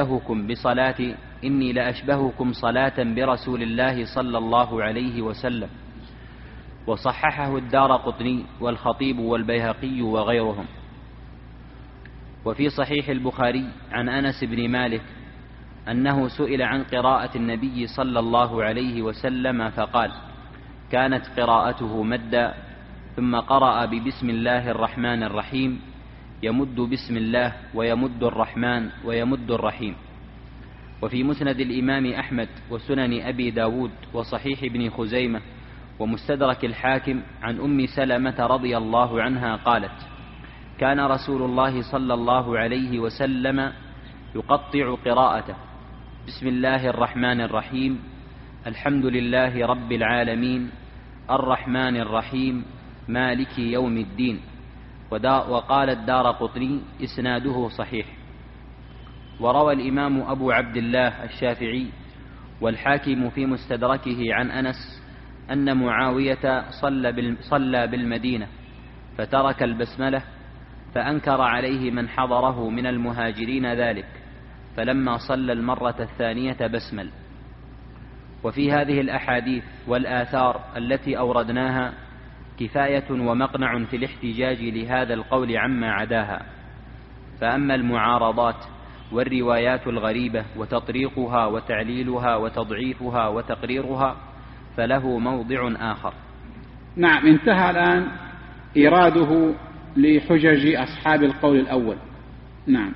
لأشبهكم صلاة برسول الله صلى الله عليه وسلم. وصححه الدارقطني والخطيب والبيهقي وغيرهم. وفي صحيح البخاري عن أنس بن مالك أنه سئل عن قراءة النبي صلى الله عليه وسلم فقال: كانت قراءته مدا، ثم قرأ ببسم الله الرحمن الرحيم، يمد بسم الله ويمد الرحمن ويمد الرحيم. وفي مسند الإمام أحمد وسنن أبي داود وصحيح ابن خزيمة ومستدرك الحاكم عن أم سلمة رضي الله عنها قالت: كان رسول الله صلى الله عليه وسلم يقطع قراءته: بسم الله الرحمن الرحيم، الحمد لله رب العالمين، الرحمن الرحيم، مالك يوم الدين. وقال الدارقطني: إسناده صحيح. وروى الإمام أبو عبد الله الشافعي والحاكم في مستدركه عن أنس أن معاوية صلى بالمدينة فترك البسملة، فأنكر عليه من حضره من المهاجرين ذلك، فلما صلى المرة الثانية بسمل. وفي هذه الأحاديث والآثار التي أوردناها كفاية ومقنع في الاحتجاج لهذا القول عما عداها. فأما المعارضات والروايات الغريبة وتطريقها وتعليلها وتضعيفها وتقريرها فله موضع آخر. نعم. انتهى الآن إراده لحجج أصحاب القول الأول. نعم.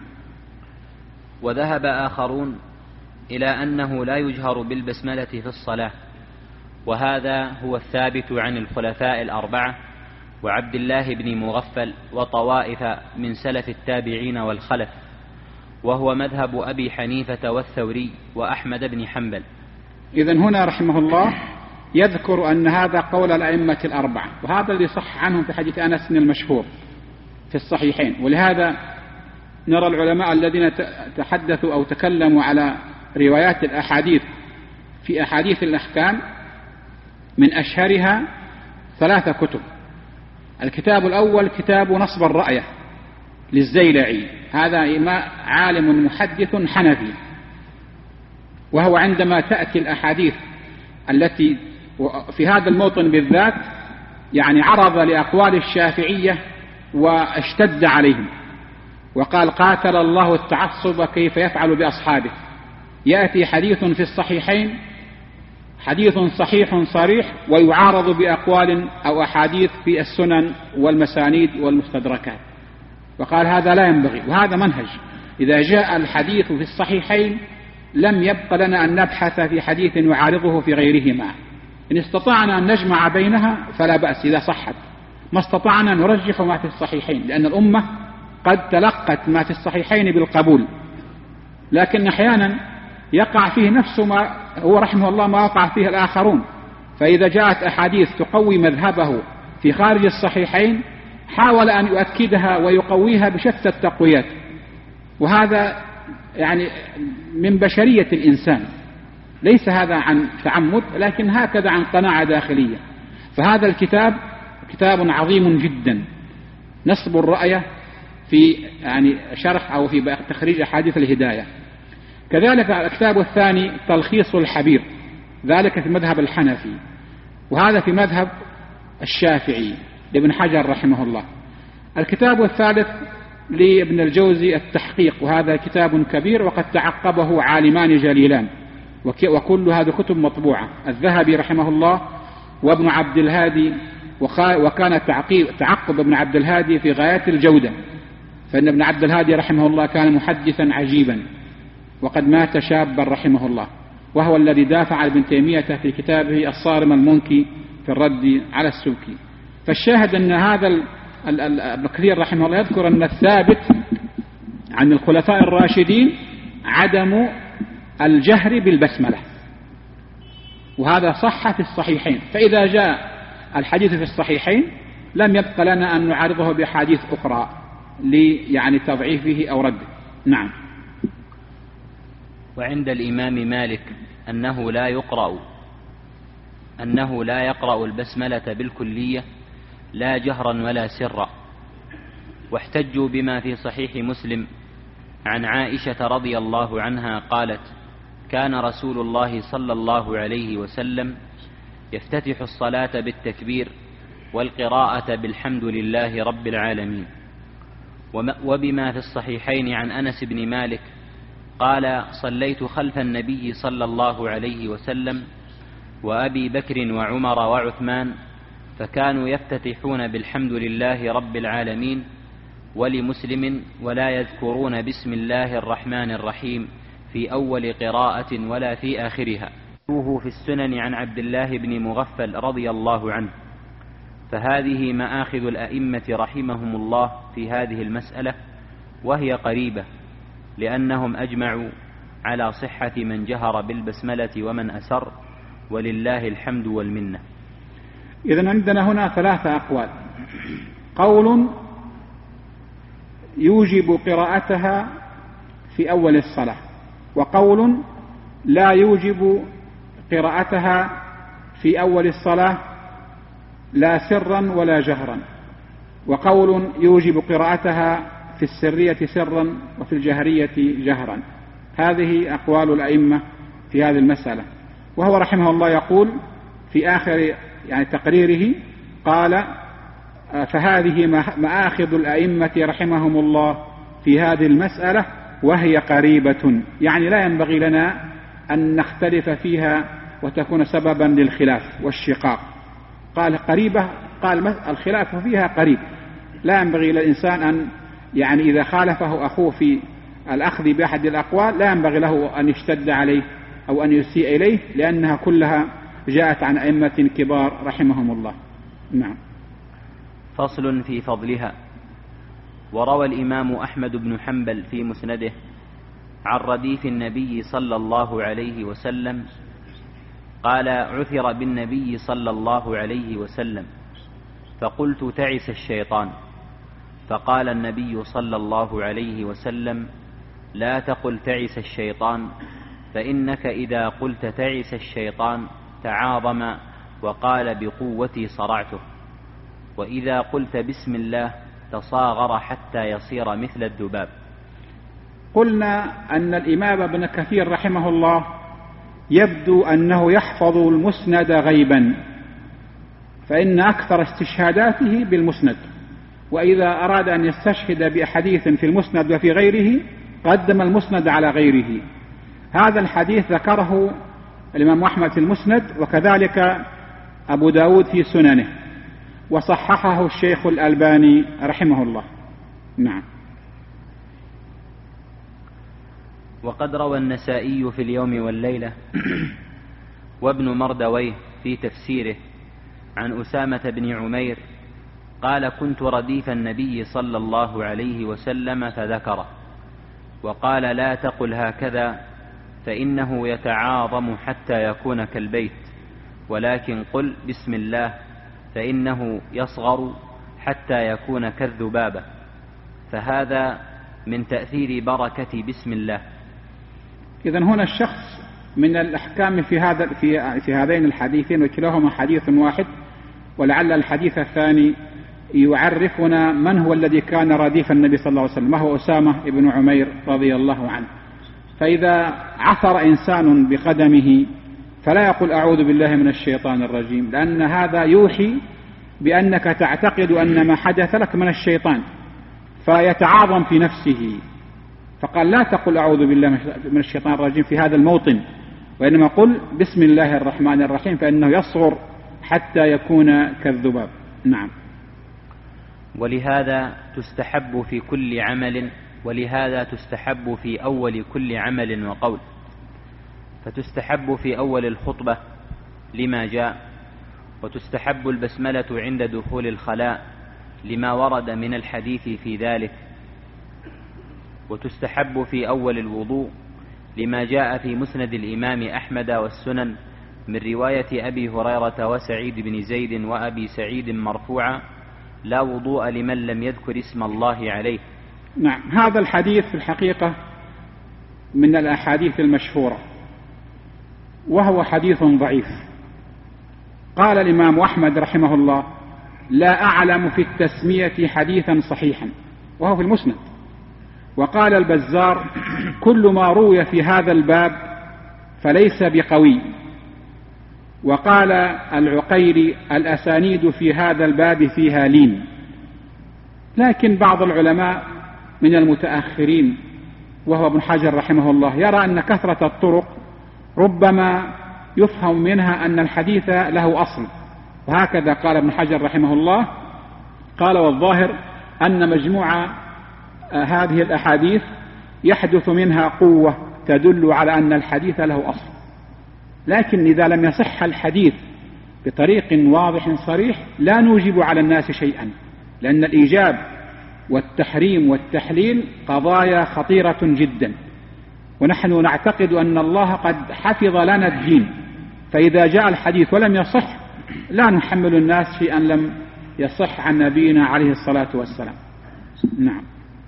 وذهب آخرون إلى أنه لا يجهر بالبسملة في الصلاة، وهذا هو الثابت عن الخلفاء الأربعة وعبد الله بن مغفل وطوائف من سلف التابعين والخلف، وهو مذهب أبي حنيفة والثوري وأحمد بن حنبل. إذن هنا رحمه الله يذكر أن هذا قول الأئمة الأربعة، وهذا اللي صح عنهم في حديث أنس المشهور في الصحيحين. ولهذا نرى العلماء الذين تحدثوا أو تكلموا على روايات الأحاديث في أحاديث الأحكام من أشهرها 3 كتب. الكتاب الأول كتاب نصب الرأية للزيلعي، هذا عالم محدث حنفي، وهو عندما تأتي الأحاديث التي في هذا الموطن بالذات يعني عرض لأقوال الشافعية واشتد عليهم وقال: قاتل الله التعصب كيف يفعل بأصحابه. يأتي حديث في الصحيحين، حديث صحيح صريح، ويعارض بأقوال أو أحاديث في السنن والمسانيد والمستدركات، وقال هذا لا ينبغي. وهذا منهج، إذا جاء الحديث في الصحيحين لم يبق لنا أن نبحث في حديث يعارضه في غيرهما. إن استطعنا أن نجمع بينها فلا بأس إذا صحت، ما استطعنا نرجح ما في الصحيحين، لأن الأمة قد تلقت ما في الصحيحين بالقبول، لكن أحيانا يقع فيه نفس ما هو رحمه الله ما وقع فيه الآخرون. فإذا جاءت أحاديث تقوي مذهبه في خارج الصحيحين حاول أن يؤكدها ويقويها بشتى التقويات، وهذا يعني من بشرية الإنسان، ليس هذا عن تعمد لكن هكذا عن قناعة داخلية. فهذا الكتاب كتاب عظيم جدا، نصب الرأية في يعني شرح أو في تخريج أحاديث الهداية. كذلك الكتاب الثاني تلخيص الحبير ذلك في مذهب الحنفي، وهذا في مذهب الشافعي لابن حجر رحمه الله. الكتاب الثالث لابن الجوزي التحقيق، وهذا كتاب كبير وقد تعقبه عالمان جليلان، وكل هذه كتب مطبوعة، الذهبي رحمه الله وابن عبد الهادي، وكان تعقب ابن عبد الهادي في غاية الجودة، فإن ابن عبد الهادي رحمه الله كان محدثا عجيبا وقد مات شابا رحمه الله، وهو الذي دافع عن ابن تيمية في كتابه الصارم المنكي في الرد على السبكي. فالشاهد أن هذا ابن كثير رحمه الله يذكر أن الثابت عن الخلفاء الراشدين عدم الجهر بالبسملة، وهذا صح في الصحيحين، فإذا جاء الحديث في الصحيحين لم يبق لنا أن نعارضه بحديث أخرى يعني تضعيفه أو رده. نعم. وعند الإمام مالك أنه لا يقرأ البسملة بالكلية لا جهرا ولا سرا، واحتجوا بما في صحيح مسلم عن عائشة رضي الله عنها قالت: كان رسول الله صلى الله عليه وسلم يفتتح الصلاة بالتكبير والقراءة بالحمد لله رب العالمين. وبما في الصحيحين عن أنس بن مالك قال: صليت خلف النبي صلى الله عليه وسلم وأبي بكر وعمر وعثمان، فكانوا يفتتحون بالحمد لله رب العالمين. ولمسلم: ولا يذكرون بسم الله الرحمن الرحيم في أول قراءة ولا في آخرها. في السنن عن عبد الله بن مغفل رضي الله عنه. فهذه مآخذ الأئمة رحمهم الله في هذه المسألة، وهي قريبة، لأنهم أجمعوا على صحة من جهر بالبسملة ومن أسر، ولله الحمد والمنة. إذن عندنا هنا ثلاثة أقوال: قول يوجب قراءتها في أول الصلاة، وقول لا يوجب قراءتها في أول الصلاة لا سرا ولا جهرا، وقول يوجب قراءتها في السرية سرا وفي الجهرية جهرا. هذه أقوال الأئمة في هذه المسألة. وهو رحمه الله يقول في آخر تقريره قال: فهذه مآخذ الأئمة رحمهم الله في هذه المسألة وهي قريبة، يعني لا ينبغي لنا أن نختلف فيها وتكون سببا للخلاف والشقاق. قال قريبة، قال الخلاف فيها قريب، لا ينبغي للإنسان أن إذا خالفه أخوه في الأخذ بأحد الأقوال لا ينبغي له أن يشتد عليه أو أن يسيء إليه، لأنها كلها جاءت عن أئمة كبار رحمهم الله. نعم. فصل في فضلها. وروى الإمام أحمد بن حنبل في مسنده عن رديف النبي صلى الله عليه وسلم قال: عثر بالنبي صلى الله عليه وسلم فقلت: تعس الشيطان. فقال النبي صلى الله عليه وسلم: لا تقل تعس الشيطان، فإنك إذا قلت تعس الشيطان تعاظم وقال بقوتي صرعته، وإذا قلت بسم الله تصاغر حتى يصير مثل الذباب. قلنا أن الإمام ابن كثير رحمه الله يبدو أنه يحفظ المسند غيبا، فإن أكثر استشهاداته بالمسند، وإذا أراد أن يستشهد بحديث في المسند وفي غيره قدم المسند على غيره. هذا الحديث ذكره الإمام أحمد في المسند، وكذلك أبو داود في سننه، وصححه الشيخ الألباني رحمه الله. نعم. وقد روى النسائي في اليوم والليلة وابن مردويه في تفسيره عن أسامة بن عمير قال: كنت رديف النبي صلى الله عليه وسلم فذكره، وقال: لا تقل هكذا فإنه يتعاظم حتى يكون كالبيت، ولكن قل بسم الله فإنه يصغر حتى يكون كالذبابة. فهذا من تأثير بركة بسم الله. إذن هنا الشخص من الأحكام في هذين الحديثين، وكلاهما حديث واحد، ولعل الحديث الثاني يعرفنا من هو الذي كان رديف النبي صلى الله عليه وسلم، وهو أسامة بن عمير رضي الله عنه. فإذا عثر إنسان بقدمه فلا يقول أعوذ بالله من الشيطان الرجيم، لأن هذا يوحي بأنك تعتقد أن ما حدث لك من الشيطان فيتعاظم في نفسه، فقال لا تقل أعوذ بالله من الشيطان الرجيم في هذا الموطن، وإنما قل بسم الله الرحمن الرحيم، فإنه يصغر حتى يكون كالذباب. نعم. ولهذا تستحب في أول كل عمل وقول، فتستحب في أول الخطبة لما جاء، وتستحب البسملة عند دخول الخلاء لما ورد من الحديث في ذلك، وتستحب في أول الوضوء لما جاء في مسند الإمام أحمد والسنن من رواية أبي هريرة وسعيد بن زيد وأبي سعيد مرفوعا: لا وضوء لمن لم يذكر اسم الله عليه. نعم، هذا الحديث في الحقيقة من الأحاديث المشهورة، وهو حديث ضعيف. قال الإمام أحمد رحمه الله: لا أعلم في التسمية حديثا صحيحا، وهو في المسند. وقال البزار: كل ما روي في هذا الباب فليس بقوي. وقال العقيري: الأسانيد في هذا الباب فيها لين. لكن بعض العلماء من المتأخرين وهو ابن حجر رحمه الله يرى أن كثرة الطرق ربما يفهم منها أن الحديث له أصل، وهكذا قال ابن حجر رحمه الله. قال: والظاهر أن مجموعة هذه الأحاديث يحدث منها قوة تدل على أن الحديث له أصل، لكن إذا لم يصح الحديث بطريق واضح صريح لا نوجب على الناس شيئا، لأن الإيجاب والتحريم والتحليل قضايا خطيرة جدا، ونحن نعتقد أن الله قد حفظ لنا الدين، فإذا جاء الحديث ولم يصح لا نحمل الناس شيئا لم يصح عن نبينا عليه الصلاة والسلام. نعم.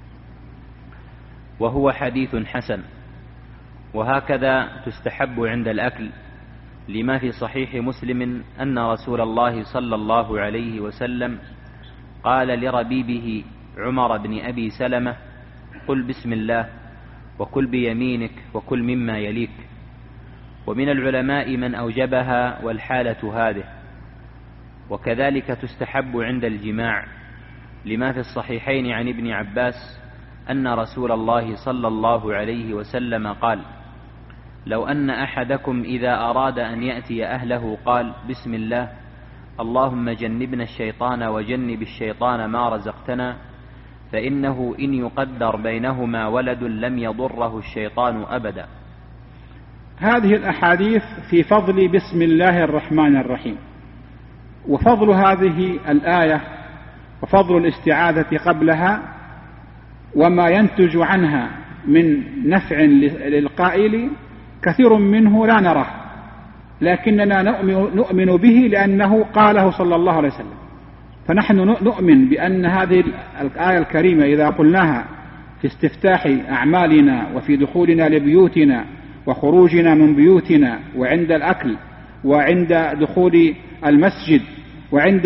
وهو حديث حسن. وهكذا تستحب عند الأكل لما في صحيح مسلم أن رسول الله صلى الله عليه وسلم قال لربيبه عمر بن أبي سلمة: قل بسم الله وكل بيمينك وكل مما يليك. ومن العلماء من أوجبها والحالة هذه. وكذلك تستحب عند الجماع لما في الصحيحين عن ابن عباس أن رسول الله صلى الله عليه وسلم قال: لو أن أحدكم إذا أراد أن يأتي أهله قال: بسم الله اللهم جنبنا الشيطان وجنب الشيطان ما رزقتنا، فإنه إن يقدر بينهما ولد لم يضره الشيطان أبدا. هذه الأحاديث في فضل بسم الله الرحمن الرحيم، وفضل هذه الآية وفضل الاستعاذة قبلها وما ينتج عنها من نفع للقائل كثير منه لا نراه، لكننا نؤمن به لأنه قاله صلى الله عليه وسلم. فنحن نؤمن بأن هذه الآية الكريمة إذا قلناها في استفتاح أعمالنا وفي دخولنا لبيوتنا وخروجنا من بيوتنا وعند الأكل وعند دخول المسجد وعند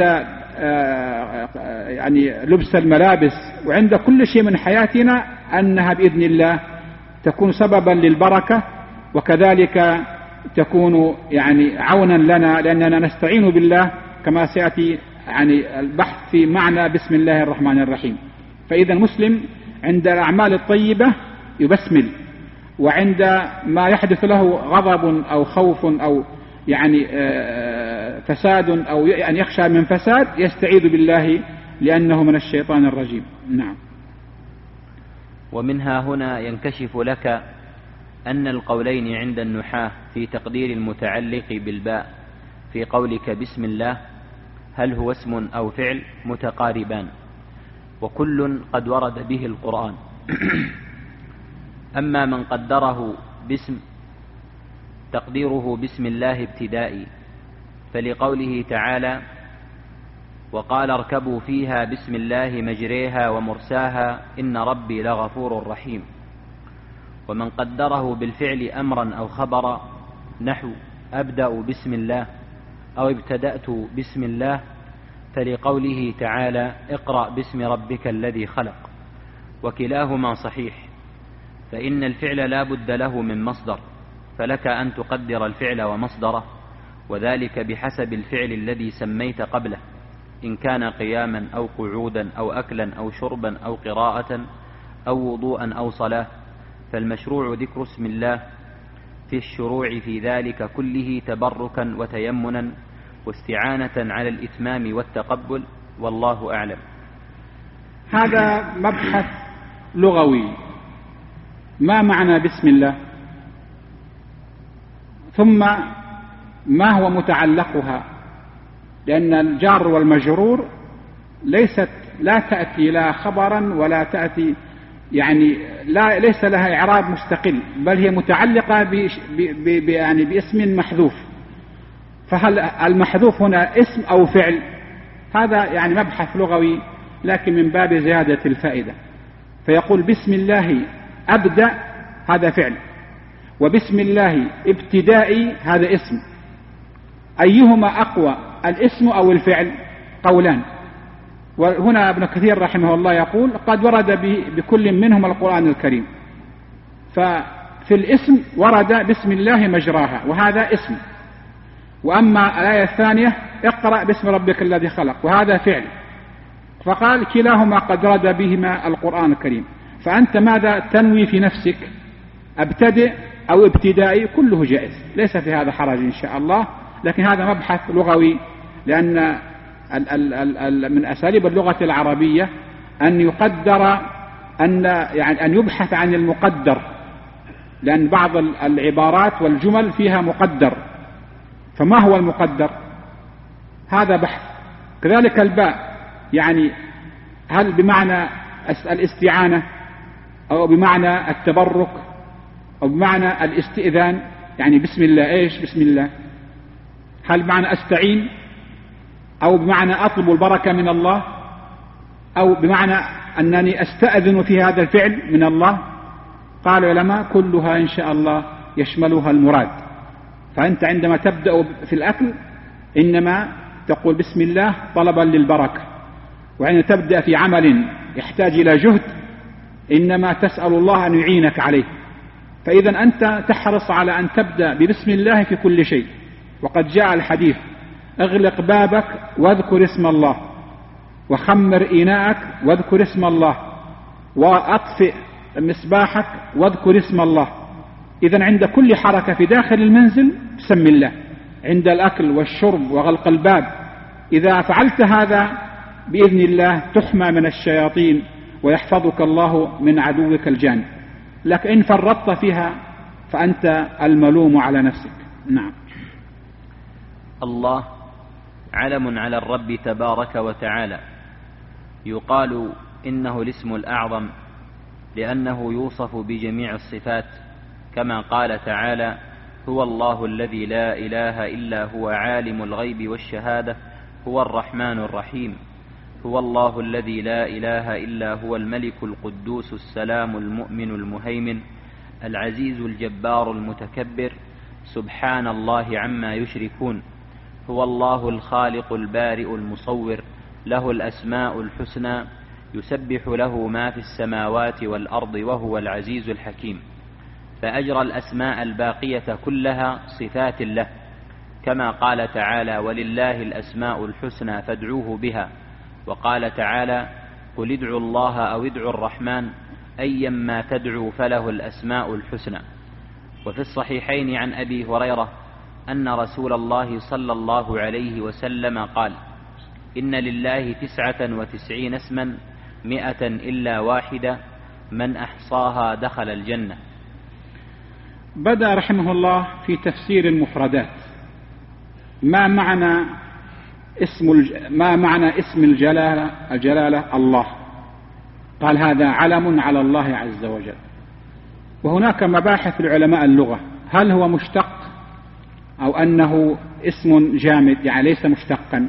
يعني لبس الملابس وعند كل شيء من حياتنا، أنها بإذن الله تكون سببا للبركة، وكذلك تكون يعني عونا لنا، لأننا نستعين بالله كما سيأتي يعني البحث في معنى بسم الله الرحمن الرحيم. فإذا المسلم عند الأعمال الطيبة يبسمل، وعند ما يحدث له غضب أو خوف أو يعني فساد أو أن يخشى من فساد يستعيذ بالله لأنه من الشيطان الرجيم. نعم. ومنها هنا ينكشف لك أن القولين عند النحاة في تقدير المتعلق بالباء في قولك بسم الله هل هو اسم أو فعل متقاربان، وكل قد ورد به القرآن. أما من قدره باسم تقديره بسم الله ابتدائي، فلقوله تعالى: وقال اركبوا فيها بسم الله مجريها ومرساها إن ربي لغفور رحيم. ومن قدره بالفعل أمرا أو خبرا نحو أبدأ بسم الله أو ابتدأت بسم الله، فلقوله تعالى: اقرأ باسم ربك الذي خلق. وكلاهما صحيح، فإن الفعل لا بد له من مصدر، فلك أن تقدر الفعل ومصدره، وذلك بحسب الفعل الذي سميت قبله، إن كان قياما أو قعودا أو أكلا أو شربا أو قراءة أو وضوءا أو صلاة. فالمشروع ذكر اسم الله في الشروع في ذلك كله تبركا وتيمنا واستعانة على الإتمام والتقبل، والله أعلم. هذا مبحث لغوي، ما معنى بسم الله، ثم ما هو متعلقها، لأن الجار والمجرور لا تأتي لا خبرا ولا تأتي ليس لها إعراب مستقل، بل هي متعلقة باسم محذوف. فهل المحذوف هنا اسم أو فعل؟ هذا مبحث لغوي، لكن من باب زيادة الفائدة. فيقول بسم الله أبدأ، هذا فعل، وبسم الله ابتدائي هذا اسم. أيهما أقوى، الاسم أو الفعل؟ قولان. وهنا ابن كثير رحمه الله يقول قد ورد بكل منهم القرآن الكريم. ففي الاسم ورد بسم الله مجراها، وهذا اسم. وأما الآية الثانية اقرأ باسم ربك الذي خلق، وهذا فعل. فقال كلاهما قد ورد بهما القرآن الكريم. فأنت ماذا تنوي في نفسك؟ ابتدئ أو ابتدائي، كله جائز، ليس في هذا حرج إن شاء الله. لكن هذا مبحث لغوي، لأن من أساليب اللغة العربية أن يقدر أن يبحث عن المقدر، لأن بعض العبارات والجمل فيها مقدر. فما هو المقدر؟ هذا بحث. كذلك الباء، هل بمعنى الاستعانة، أو بمعنى التبرك، أو بمعنى الاستئذان؟ بسم الله إيش؟ بسم الله. هل بمعنى أستعين، أو بمعنى أطلب البركة من الله، أو بمعنى أنني أستأذن في هذا الفعل من الله؟ قال العلماء كلها إن شاء الله يشملها المراد. فأنت عندما تبدأ في الأكل إنما تقول بسم الله طلبا للبركة، وعندما تبدأ في عمل يحتاج إلى جهد إنما تسأل الله أن يعينك عليه. فإذا أنت تحرص على أن تبدأ ببسم الله في كل شيء. وقد جاء الحديث اغلق بابك واذكر اسم الله، وخمر إناءك واذكر اسم الله، وأطفئ مصباحك واذكر اسم الله. إذن عند كل حركة في داخل المنزل سم الله، عند الأكل والشرب وغلق الباب. إذا فعلت هذا بإذن الله تحمى من الشياطين ويحفظك الله من عدوك الجان. لكن إن فرطت فيها فأنت الملوم على نفسك. نعم. الله علم على الرب تبارك وتعالى، يقال إنه الاسم الأعظم لأنه يوصف بجميع الصفات، كما قال تعالى: هو الله الذي لا إله إلا هو عالم الغيب والشهادة هو الرحمن الرحيم. هو الله الذي لا إله إلا هو الملك القدوس السلام المؤمن المهيمن العزيز الجبار المتكبر سبحان الله عما يشركون. هو الله الخالق البارئ المصور، له الأسماء الحسنى، يسبح له ما في السماوات والأرض وهو العزيز الحكيم. فأجرى الأسماء الباقية كلها صفات له، كما قال تعالى: ولله الأسماء الحسنى فادعوه بها. وقال تعالى: قل ادعوا الله أو ادعوا الرحمن أيما تدعوا فله الأسماء الحسنى. وفي الصحيحين عن أبي هريرة أن رسول الله صلى الله عليه وسلم قال: إن لله 99 اسما 100 إلا واحدة من أحصاها دخل الجنة. بدأ رحمه الله في تفسير المفردات. ما معنى اسم الجلالة الله؟ قال هذا علم على الله عز وجل. وهناك مباحث لعلماء اللغة، هل هو مشتق أو أنه اسم جامد ليس مشتقا.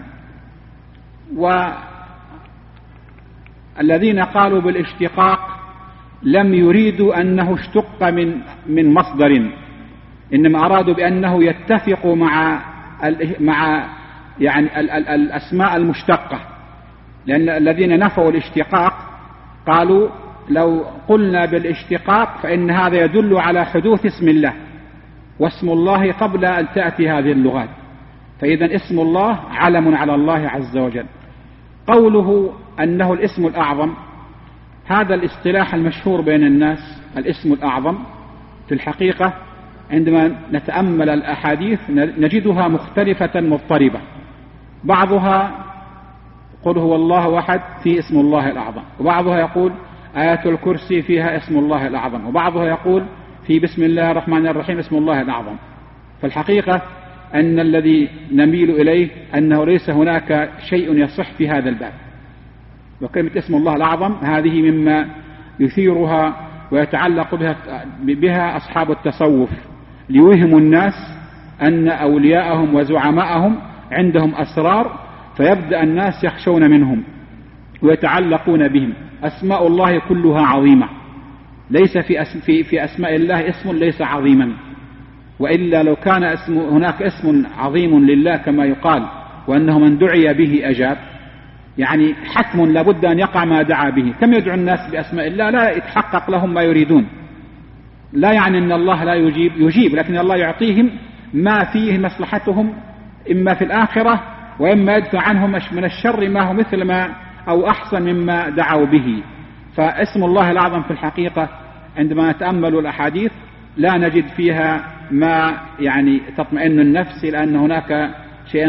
والذين قالوا بالاشتقاق لم يريدوا أنه اشتق من مصدر، إنما أرادوا بأنه يتفق مع الأسماء المشتقة. لأن الذين نفوا الاشتقاق قالوا لو قلنا بالاشتقاق فإن هذا يدل على حدوث اسم الله، واسم الله قبل أن تأتي هذه اللغات، فإذا اسم الله علم على الله عز وجل. قوله أنه الاسم الأعظم، هذا الاصطلاح المشهور بين الناس، الاسم الأعظم في الحقيقة عندما نتأمل الأحاديث نجدها مختلفة مضطربة. بعضها قل هو الله أحد فيه اسم الله الأعظم، وبعضها يقول آية الكرسي فيها اسم الله الأعظم، وبعضها يقول في بسم الله الرحمن الرحيم اسم الله الأعظم. فالحقيقة أن الذي نميل إليه أنه ليس هناك شيء يصح في هذا الباب، وكلمة اسم الله الأعظم هذه مما يثيرها ويتعلق بها أصحاب التصوف ليوهموا الناس أن أولياءهم وزعماءهم عندهم أسرار، فيبدأ الناس يخشون منهم ويتعلقون بهم. أسماء الله كلها عظيمة، ليس في أسماء الله اسم ليس عظيما، وإلا لو كان هناك اسم عظيم لله كما يقال وأنه من دعي به أجاب، يعني حتم لابد أن يقع ما دعا به. كم يدعو الناس بأسماء الله لا يتحقق لهم ما يريدون، لا يعني أن الله لا يجيب، لكن الله يعطيهم ما فيه مصلحتهم إما في الآخرة وإما يدفع عنهم من الشر ما هو مثل ما أو أحسن مما دعوا به. فاسم الله الأعظم في الحقيقة عندما نتأمل الأحاديث لا نجد فيها ما يعني تطمئن النفس، لأن هناك شيئا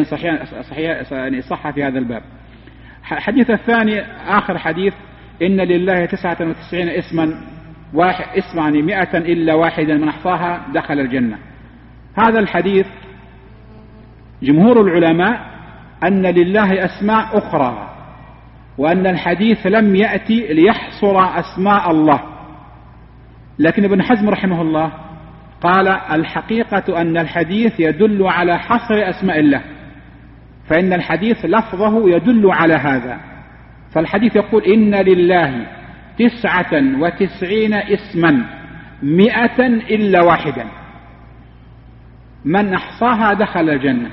صح في هذا الباب. الحديث الثاني آخر حديث، إن لله 99 اسما يعني 100 إلا واحدا من أحصاها دخل الجنة. هذا الحديث جمهور العلماء أن لله أسماء أخرى، وأن الحديث لم يأتي ليحصر أسماء الله، لكن ابن حزم رحمه الله قال الحقيقة أن الحديث يدل على حصر أسماء الله، فإن الحديث لفظه يدل على هذا. فالحديث يقول إن لله 99 اسما 100 إلا واحدا، من أحصاها دخل الجنة.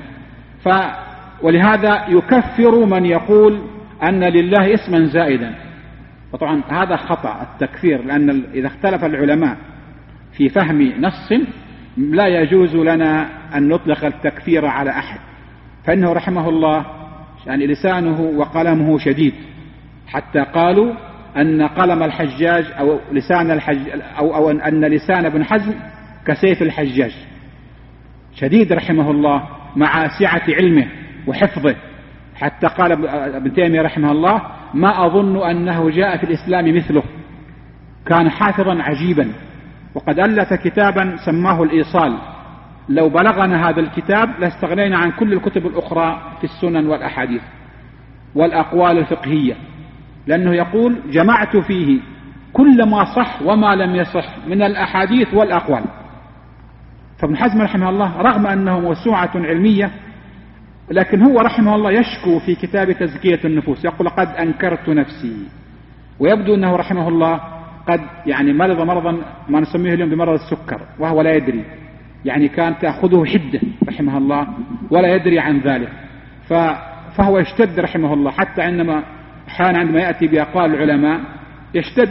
ولهذا يكفر من يقول أن لله اسما زائدا. وطبعا هذا خطأ التكفير، لأن إذا اختلف العلماء في فهم نص لا يجوز لنا أن نطلق التكفير على أحد، فإنه رحمه الله يعني لسانه وقلمه شديد، حتى قالوا أن قلم الحجاج أو لسان الحجاج أو أن لسان ابن حزم كسيف الحجاج، شديد رحمه الله مع سعة علمه وحفظه، حتى قال ابن تيمية رحمه الله ما أظن أنه جاء في الإسلام مثله، كان حافظا عجيبا، وقد ألف كتابا سماه الإيصال، لو بلغنا هذا الكتاب لاستغنينا عن كل الكتب الأخرى في السنن والأحاديث والأقوال الفقهية، لأنه يقول جمعت فيه كل ما صح وما لم يصح من الأحاديث والأقوال. فابن حزم رحمه الله رغم أنه موسوعة علمية، لكن هو رحمه الله يشكو في كتاب تزكية النفوس، يقول قد أنكرت نفسي، ويبدو أنه رحمه الله قد يعني مرض مرضا ما نسميه اليوم بمرض السكر وهو لا يدري، يعني كان تأخذه حدة رحمه الله ولا يدري عن ذلك، فهو يشتد رحمه الله، حتى عندما يأتي بأقوال العلماء يشتد.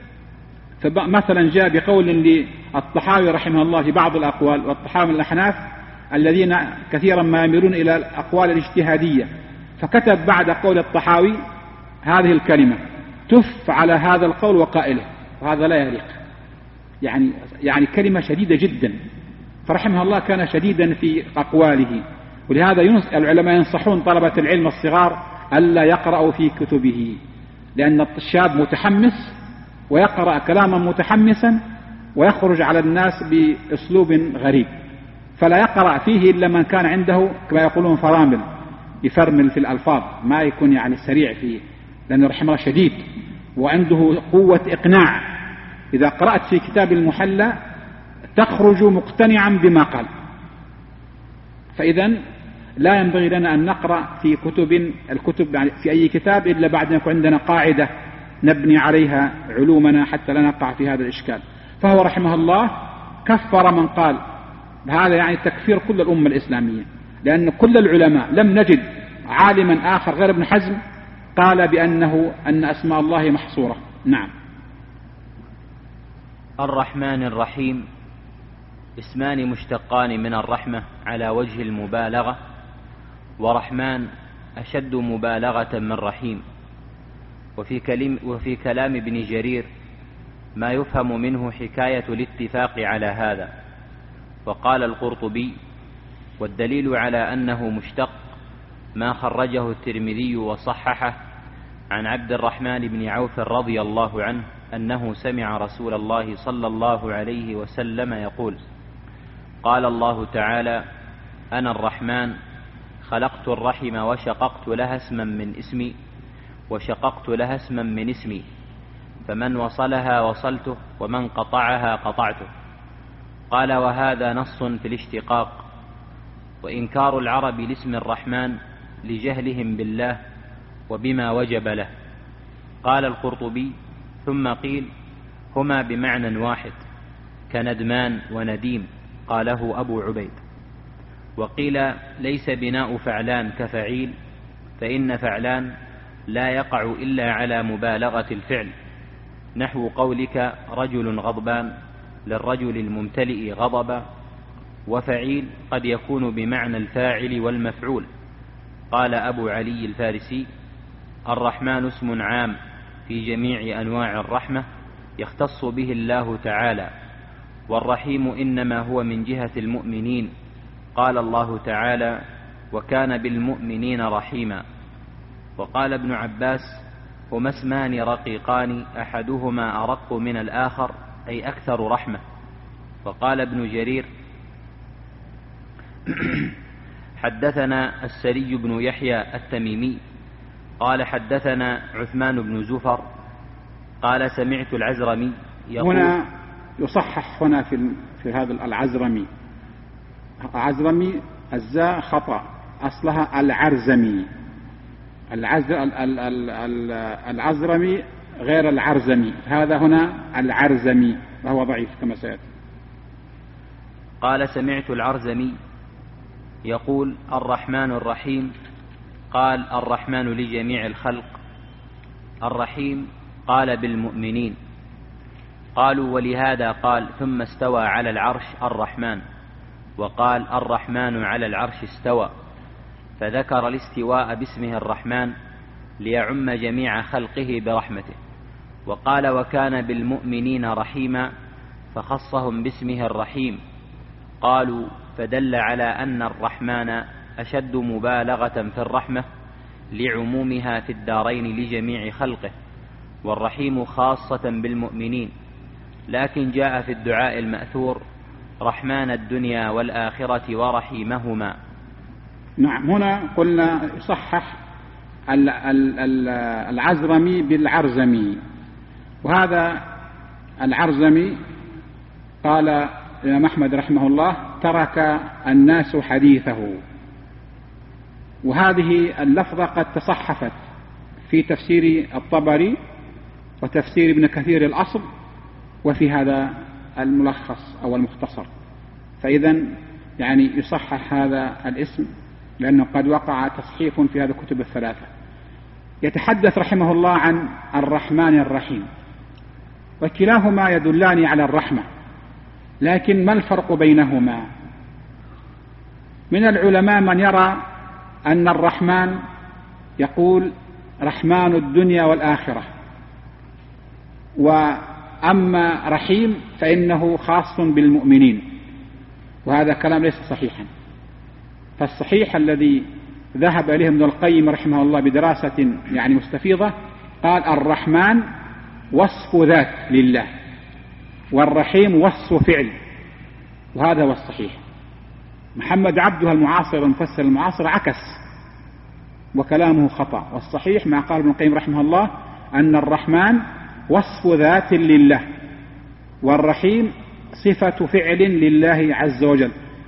فمثلا جاء بقول للطحاوي رحمه الله في بعض الأقوال، والطحاوي من الأحناف الذين كثيرا ما يميلون إلى الأقوال الاجتهادية، فكتب بعد قول الطحاوي هذه الكلمة تف على هذا القول وقائله، وهذا لا يليق، يعني كلمة شديدة جدا. فرحمه الله كان شديدا في أقواله، ولهذا العلماء ينصحون طلبة العلم الصغار ألا يقرأوا في كتبه، لأن الشاب متحمس ويقرأ كلاما متحمسا ويخرج على الناس بأسلوب غريب، فلا يقرأ فيه إلا من كان عنده كما يقولون فرامل، يفرمل في الألفاظ، ما يكون يعني سريع فيه، لأنه رحمه الله شديد وعنده قوة إقناع. إذا قرأت في كتاب المحلى تخرج مقتنعا بما قال. فإذا لا ينبغي لنا أن نقرأ في الكتب يعني في أي كتاب إلا بعد أن يكون عندنا قاعدة نبني عليها علومنا حتى لا نقع في هذا الإشكال. فهو رحمه الله كفر من قال هذا، يعني تكفير كل الأمة الإسلامية، لأن كل العلماء لم نجد عالما آخر غير ابن حزم قال أن أسماء الله محصورة. نعم. الرحمن الرحيم. اسمان مشتقان من الرحمة على وجه المبالغة، ورحمن أشد مبالغة من رحيم. وفي كلام ابن جرير ما يفهم منه حكاية الاتفاق على هذا. وقال القرطبي: والدليل على أنه مشتق ما خرجه الترمذي وصححه عن عبد الرحمن بن عوف رضي الله عنه أنه سمع رسول الله صلى الله عليه وسلم يقول: قال الله تعالى: أنا الرحمن خلقت الرحم وشققت لها اسما من اسمي وشققت لها اسما من اسمي، فمن وصلها وصلته ومن قطعها قطعته. قال: وهذا نص في الاشتقاق، وإنكار العرب لاسم الرحمن لجهلهم بالله وبما وجب له. قال القرطبي: ثم قيل: هما بمعنى واحد كندمان ونديم، قاله أبو عبيد. وقيل: ليس بناء فعلان كفعيل، فإن فعلان لا يقع إلا على مبالغة الفعل، نحو قولك رجل غضبان للرجل الممتلئ غضبا. وفعيل قد يكون بمعنى الفاعل والمفعول. قال أبو علي الفارسي: الرحمن اسم عام في جميع أنواع الرحمة يختص به الله تعالى، والرحيم إنما هو من جهة المؤمنين. قال الله تعالى: وكان بالمؤمنين رحيما. وقال ابن عباس: هما اسمان رقيقان أحدهما أرق من الآخر، أي أكثر رحمة. وقال ابن جرير: حدثنا السري بن يحيى التميمي قال حدثنا عثمان بن زفر قال سمعت العزرمي يقول. هنا يصحح هنا في هذا العزرمي، الزاء خطأ، أصلها العرزمي. العزرمي غير العرزمي، هذا هنا العرزمي وهو ضعيف كما سيأتي. قال سمعت العرزمي يقول: الرحمن الرحيم. قال: الرحمن لجميع الخلق. الرحيم قال: بالمؤمنين. قالوا: ولهذا قال: ثم استوى على العرش الرحمن، وقال: الرحمن على العرش استوى، فذكر الاستواء باسمه الرحمن ليعم جميع خلقه برحمته. وقال: وكان بالمؤمنين رحيما، فخصهم باسمه الرحيم. قالوا: فدل على أن الرحمن أشد مبالغة في الرحمة لعمومها في الدارين لجميع خلقه، والرحيم خاصة بالمؤمنين. لكن جاء في الدعاء المأثور: رحمن الدنيا والآخرة ورحيمهما. نعم، هنا قلنا صحح العزرمي بالعرزمي، وهذا العرزمي قال الإمام أحمد رحمه الله: ترك الناس حديثه. وهذه اللفظة قد تصحفت في تفسير الطبري وتفسير ابن كثير الأصل وفي هذا الملخص أو المختصر، فإذا يعني يصحح هذا الاسم لأنه قد وقع تصحيف في هذه الكتب الثلاثة. يتحدث رحمه الله عن الرحمن الرحيم، وكلاهما يدلان على الرحمة، لكن ما الفرق بينهما؟ من العلماء من يرى أن الرحمن يقول رحمن الدنيا والآخرة، وأما رحيم فإنه خاص بالمؤمنين، وهذا كلام ليس صحيحا. فالصحيح الذي ذهب إليه ابن القيم رحمه الله بدراسة يعني مستفيضة، قال الرحمن وصف ذات لله، والرحيم وصف فعل، وهذا هو الصحيح. محمد عبده المعاصر المفسر المعاصر عكس وكلامه خطأ، والصحيح ما قال ابن القيم رحمه الله أن الرحمن وصف ذات لله، والرحيم صفة فعل لله عز وجل،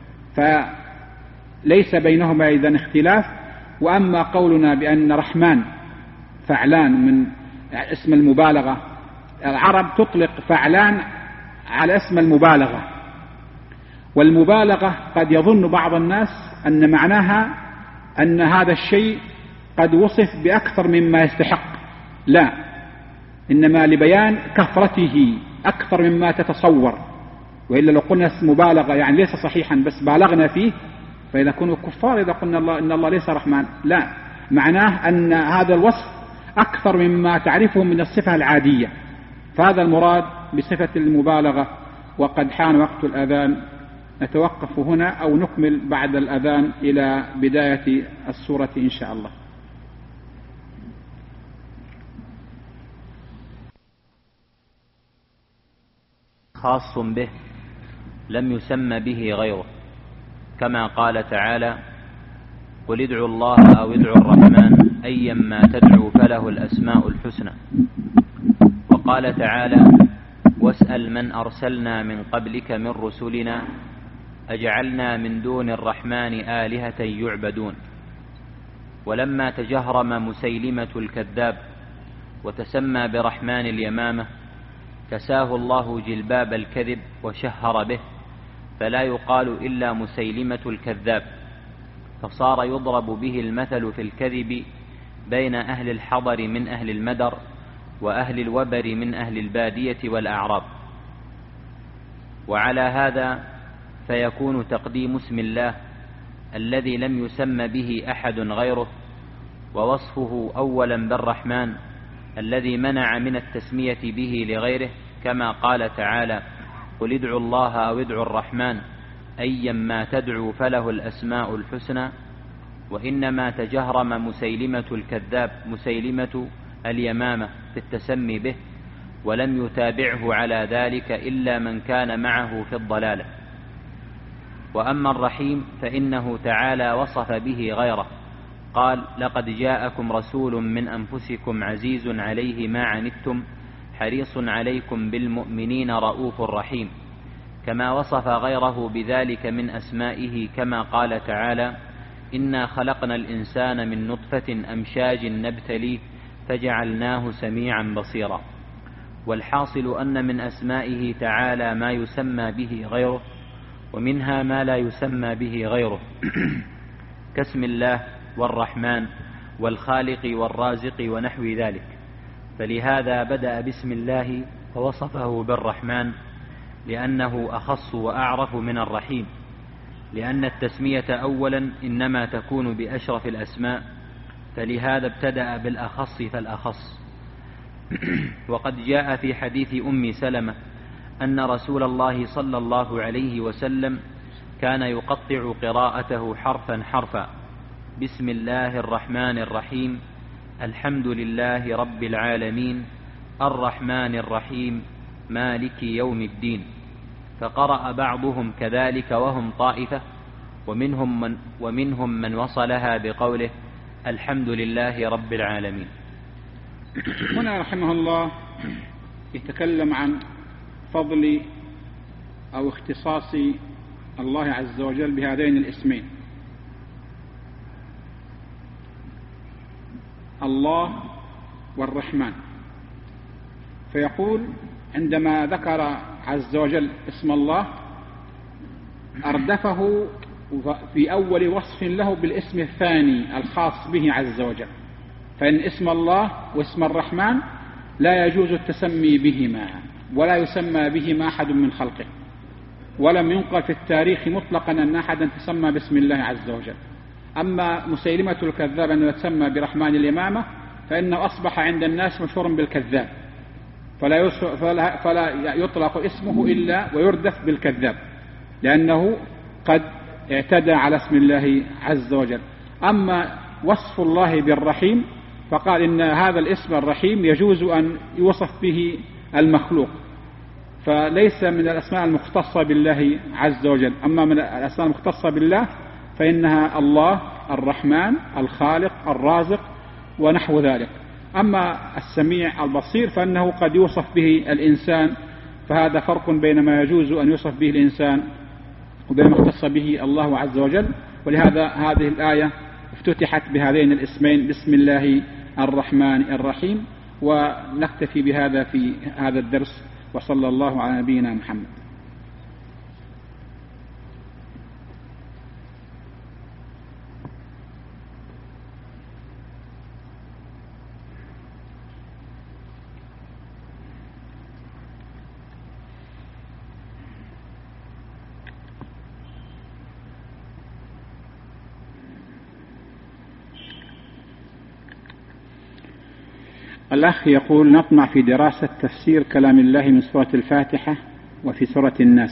فليس بينهما إذن اختلاف. وأما قولنا بأن رحمن فعلان من اسم المبالغة، العرب تطلق فعلان على اسم المبالغة، والمبالغة قد يظن بعض الناس أن معناها أن هذا الشيء قد وصف بأكثر مما يستحق، لا، إنما لبيان كثرته أكثر مما تتصور. وإلا لو قلنا مبالغة يعني ليس صحيحا بس بالغنا فيه فإذا كونوا كفار إذا قلنا إن الله ليس رحمن. لا، معناه أن هذا الوصف أكثر مما تعرفه من الصفة العادية، فهذا المراد بصفة المبالغة. وقد حان وقت الأذان، نتوقف هنا أو نكمل بعد الأذان إلى بداية السورة إن شاء الله. خاص به لم يسمى به غيره، كما قال تعالى: قل ادعوا الله أو ادعوا الرحمن أيما تدعوا فله الأسماء الحسنى. وقال تعالى: واسأل من أرسلنا من قبلك من رسلنا أجعلنا من دون الرحمن آلهة يعبدون. ولما تجهرم مسيلمة الكذاب وتسمى برحمن اليمامة كساه الله جلباب الكذب وشهر به، فلا يقال إلا مسيلمة الكذاب، فصار يضرب به المثل في الكذب بين أهل الحضر من أهل المدر وأهل الوبر من أهل البادية والأعراب. وعلى هذا فيكون تقديم اسم الله الذي لم يسم به أحد غيره ووصفه أولا بالرحمن الذي منع من التسمية به لغيره، كما قال تعالى: قل ادعوا الله أو ادعوا الرحمن أيما تدعوا فله الأسماء الحسنى. وإنما تجهرم مسيلمة الكذاب مسيلمة اليمامة في التسمي به، ولم يتابعه على ذلك إلا من كان معه في الضلالة. وأما الرحيم فإنه تعالى وصف به غيره، قال: لقد جاءكم رسول من أنفسكم عزيز عليه ما عنتم حريص عليكم بالمؤمنين رؤوف رحيم، كما وصف غيره بذلك من أسمائه، كما قال تعالى: إنا خلقنا الإنسان من نطفة أمشاج نبتليه فجعلناه سميعا بصيرا. والحاصل أن من أسمائه تعالى ما يسمى به غيره، ومنها ما لا يسمى به غيره كاسم الله والرحمن والخالق والرازق ونحو ذلك. فلهذا بدأ باسم الله ووصفه بالرحمن، لأنه أخص وأعرف من الرحيم، لأن التسمية أولا إنما تكون بأشرف الأسماء، فلهذا ابتدأ بالأخص فالأخص. وقد جاء في حديث أم سلمة أن رسول الله صلى الله عليه وسلم كان يقطع قراءته حرفا حرفا: بسم الله الرحمن الرحيم، الحمد لله رب العالمين، الرحمن الرحيم، مالك يوم الدين. فقرأ بعضهم كذلك وهم طائفة، ومنهم من وصلها بقوله: الحمد لله رب العالمين. هنا رحمه الله يتكلم عن فضل أو اختصاص الله عز وجل بهذين الاسمين، الله والرحمن. فيقول عندما ذكر عز وجل اسم الله أردفه في أول وصف له بالاسم الثاني الخاص به عز وجل، فإن اسم الله واسم الرحمن لا يجوز التسمي بهما ولا يسمى بهما أحد من خلقه، ولم ينقل في التاريخ مطلقا أن أحدا تسمى باسم الله عز وجل. أما مسيلمة الكذاب أنه يتسمى برحمن اليمامة فإنه أصبح عند الناس مشهور بالكذاب، فلا يطلق اسمه إلا ويردف بالكذاب، لأنه قد اعتدى على اسم الله عز وجل. أما وصف الله بالرحيم فقال إن هذا الاسم الرحيم يجوز أن يوصف به المخلوق، فليس من الأسماء المختصة بالله عز وجل. أما من الأسماء المختصة بالله فإنها الله، الرحمن، الخالق، الرازق ونحو ذلك. أما السميع البصير فإنه قد يوصف به الإنسان، فهذا فرق بين ما يجوز أن يوصف به الإنسان وبين ما اختص به الله عز وجل. ولهذا هذه الآية افتتحت بهذين الاسمين: بسم الله الرحمن الرحيم. ونكتفي بهذا في هذا الدرس، وصلى الله على نبينا محمد. الأخ يقول: نطمع في دراسة تفسير كلام الله من سورة الفاتحة وفي سورة الناس،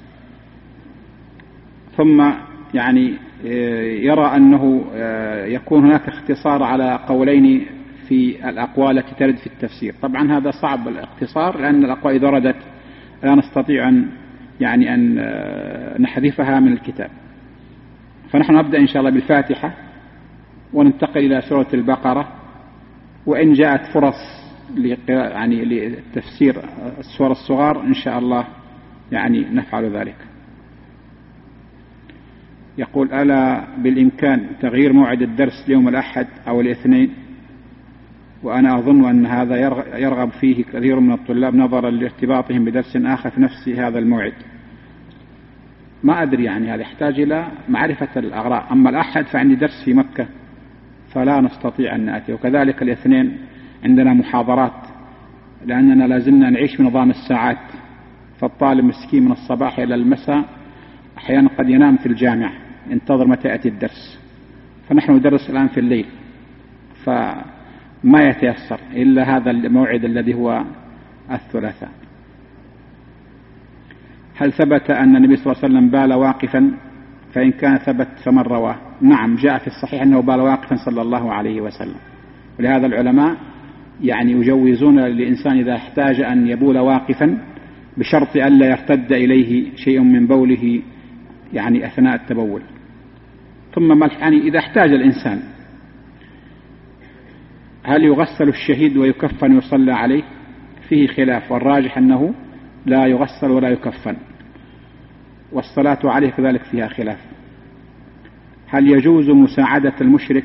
ثم يرى أنه يكون هناك اختصار على قولين في الأقوال التي ترد في التفسير. طبعا هذا صعب الاختصار، لأن الأقوال إذا وردت لا نستطيع أن نحذفها من الكتاب. فنحن نبدأ إن شاء الله بالفاتحة وننتقل إلى سورة البقرة، وإن جاءت فرص لتفسير السور الصغار إن شاء الله نفعل ذلك. يقول: ألا بالإمكان تغيير موعد الدرس ليوم الأحد أو الاثنين؟ وأنا أظن أن هذا يرغب فيه كثير من الطلاب نظرا لارتباطهم بدرس آخر في نفس هذا الموعد. ما أدري، هذا يحتاج إلى معرفة الأغراء. أما الأحد فعندي درس في مكة فلا نستطيع أن نأتي، وكذلك الاثنين عندنا محاضرات، لأننا لازلنا نعيش بنظام الساعات، فالطالب مسكين من الصباح إلى المساء أحيانا قد ينام في الجامعة ينتظر متى يأتي الدرس، فنحن ندرس الآن في الليل، فما يتيسر إلا هذا الموعد الذي هو الثلاثاء. هل ثبت أن النبي صلى الله عليه وسلم بال واقفا؟ فإن كان ثبت فمن رواه؟ نعم، جاء في الصحيح أنه بال واقفا صلى الله عليه وسلم. ولهذا العلماء يجوزون للإنسان إذا احتاج أن يبول واقفا بشرط ألا يرتد إليه شيء من بوله أثناء التبول. ثم إذا احتاج الإنسان، هل يغسل الشهيد ويكفن ويصلى عليه؟ فيه خلاف، والراجح أنه لا يغسل ولا يكفن، والصلاة عليه كذلك فيها خلاف. هل يجوز مساعدة المشرك؟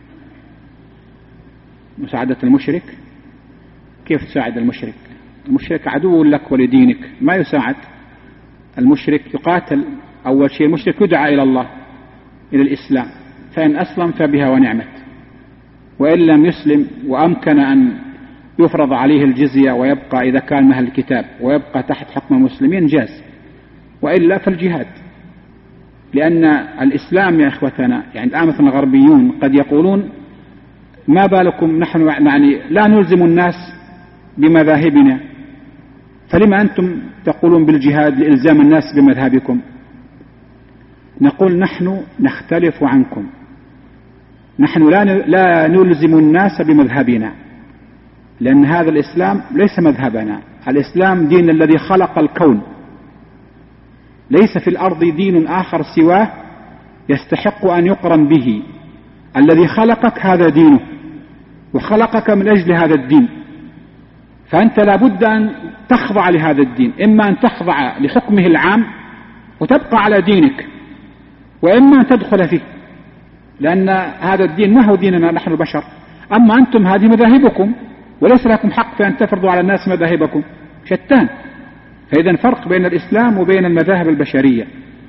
مساعدة المشرك؟ كيف تساعد المشرك؟ المشرك عدو لك ولدينك، ما يساعد. المشرك يقاتل. أول شيء المشرك يدعى إلى الله، إلى الإسلام، فإن أسلم فبها ونعمت، وإن لم يسلم وأمكن أن يفرض عليه الجزية ويبقى إذا كان من أهل الكتاب ويبقى تحت حكم المسلمين جاز، وإلا فالجهاد. لأن الإسلام يا إخوتنا الآن مثلا الغربيون قد يقولون: ما بالكم نحن لا نلزم الناس بمذاهبنا، فلما أنتم تقولون بالجهاد لإلزام الناس بمذهبكم؟ نقول: نحن نختلف عنكم، نحن لا نلزم الناس بمذهبنا، لأن هذا الإسلام ليس مذهبنا. الإسلام دين الذي خلق الكون، ليس في الأرض دين آخر سواه يستحق أن يقرن به. الذي خلقك هذا دينه، وخلقك من أجل هذا الدين، فأنت لابد أن تخضع لهذا الدين، إما أن تخضع لحكمه العام وتبقى على دينك، وإما أن تدخل فيه، لأن هذا الدين ما هو ديننا نحن البشر. أما أنتم هذه مذاهبكم، وليس لكم حق في أن تفرضوا على الناس مذاهبكم، شتان. فإذا فرق بين الإسلام وبين المذاهب البشرية.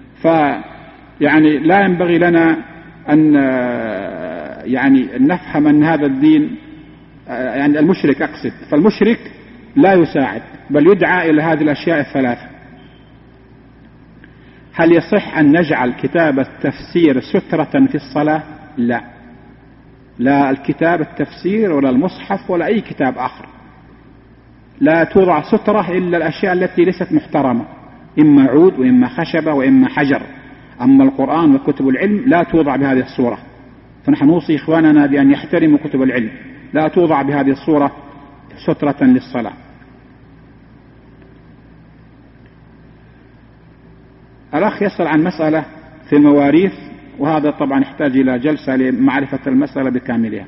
لا ينبغي لنا أن نفهم أن هذا الدين المشرك أقصد، فالمشرك لا يساعد بل يدعى إلى هذه الأشياء الثلاثة. هل يصح أن نجعل كتاب التفسير سترة في الصلاة؟ لا الكتاب التفسير ولا المصحف ولا أي كتاب آخر لا توضع سترة إلا الأشياء التي ليست محترمة، إما عود وإما خشبة وإما حجر. أما القرآن وكتب العلم لا توضع بهذه الصورة، فنحن نوصي إخواننا بأن يحترموا كتب العلم، لا توضع بهذه الصورة سترة للصلاة. الأخ يسأل عن مسألة في المواريث، وهذا طبعا يحتاج إلى جلسة لمعرفة المسألة بكاملها.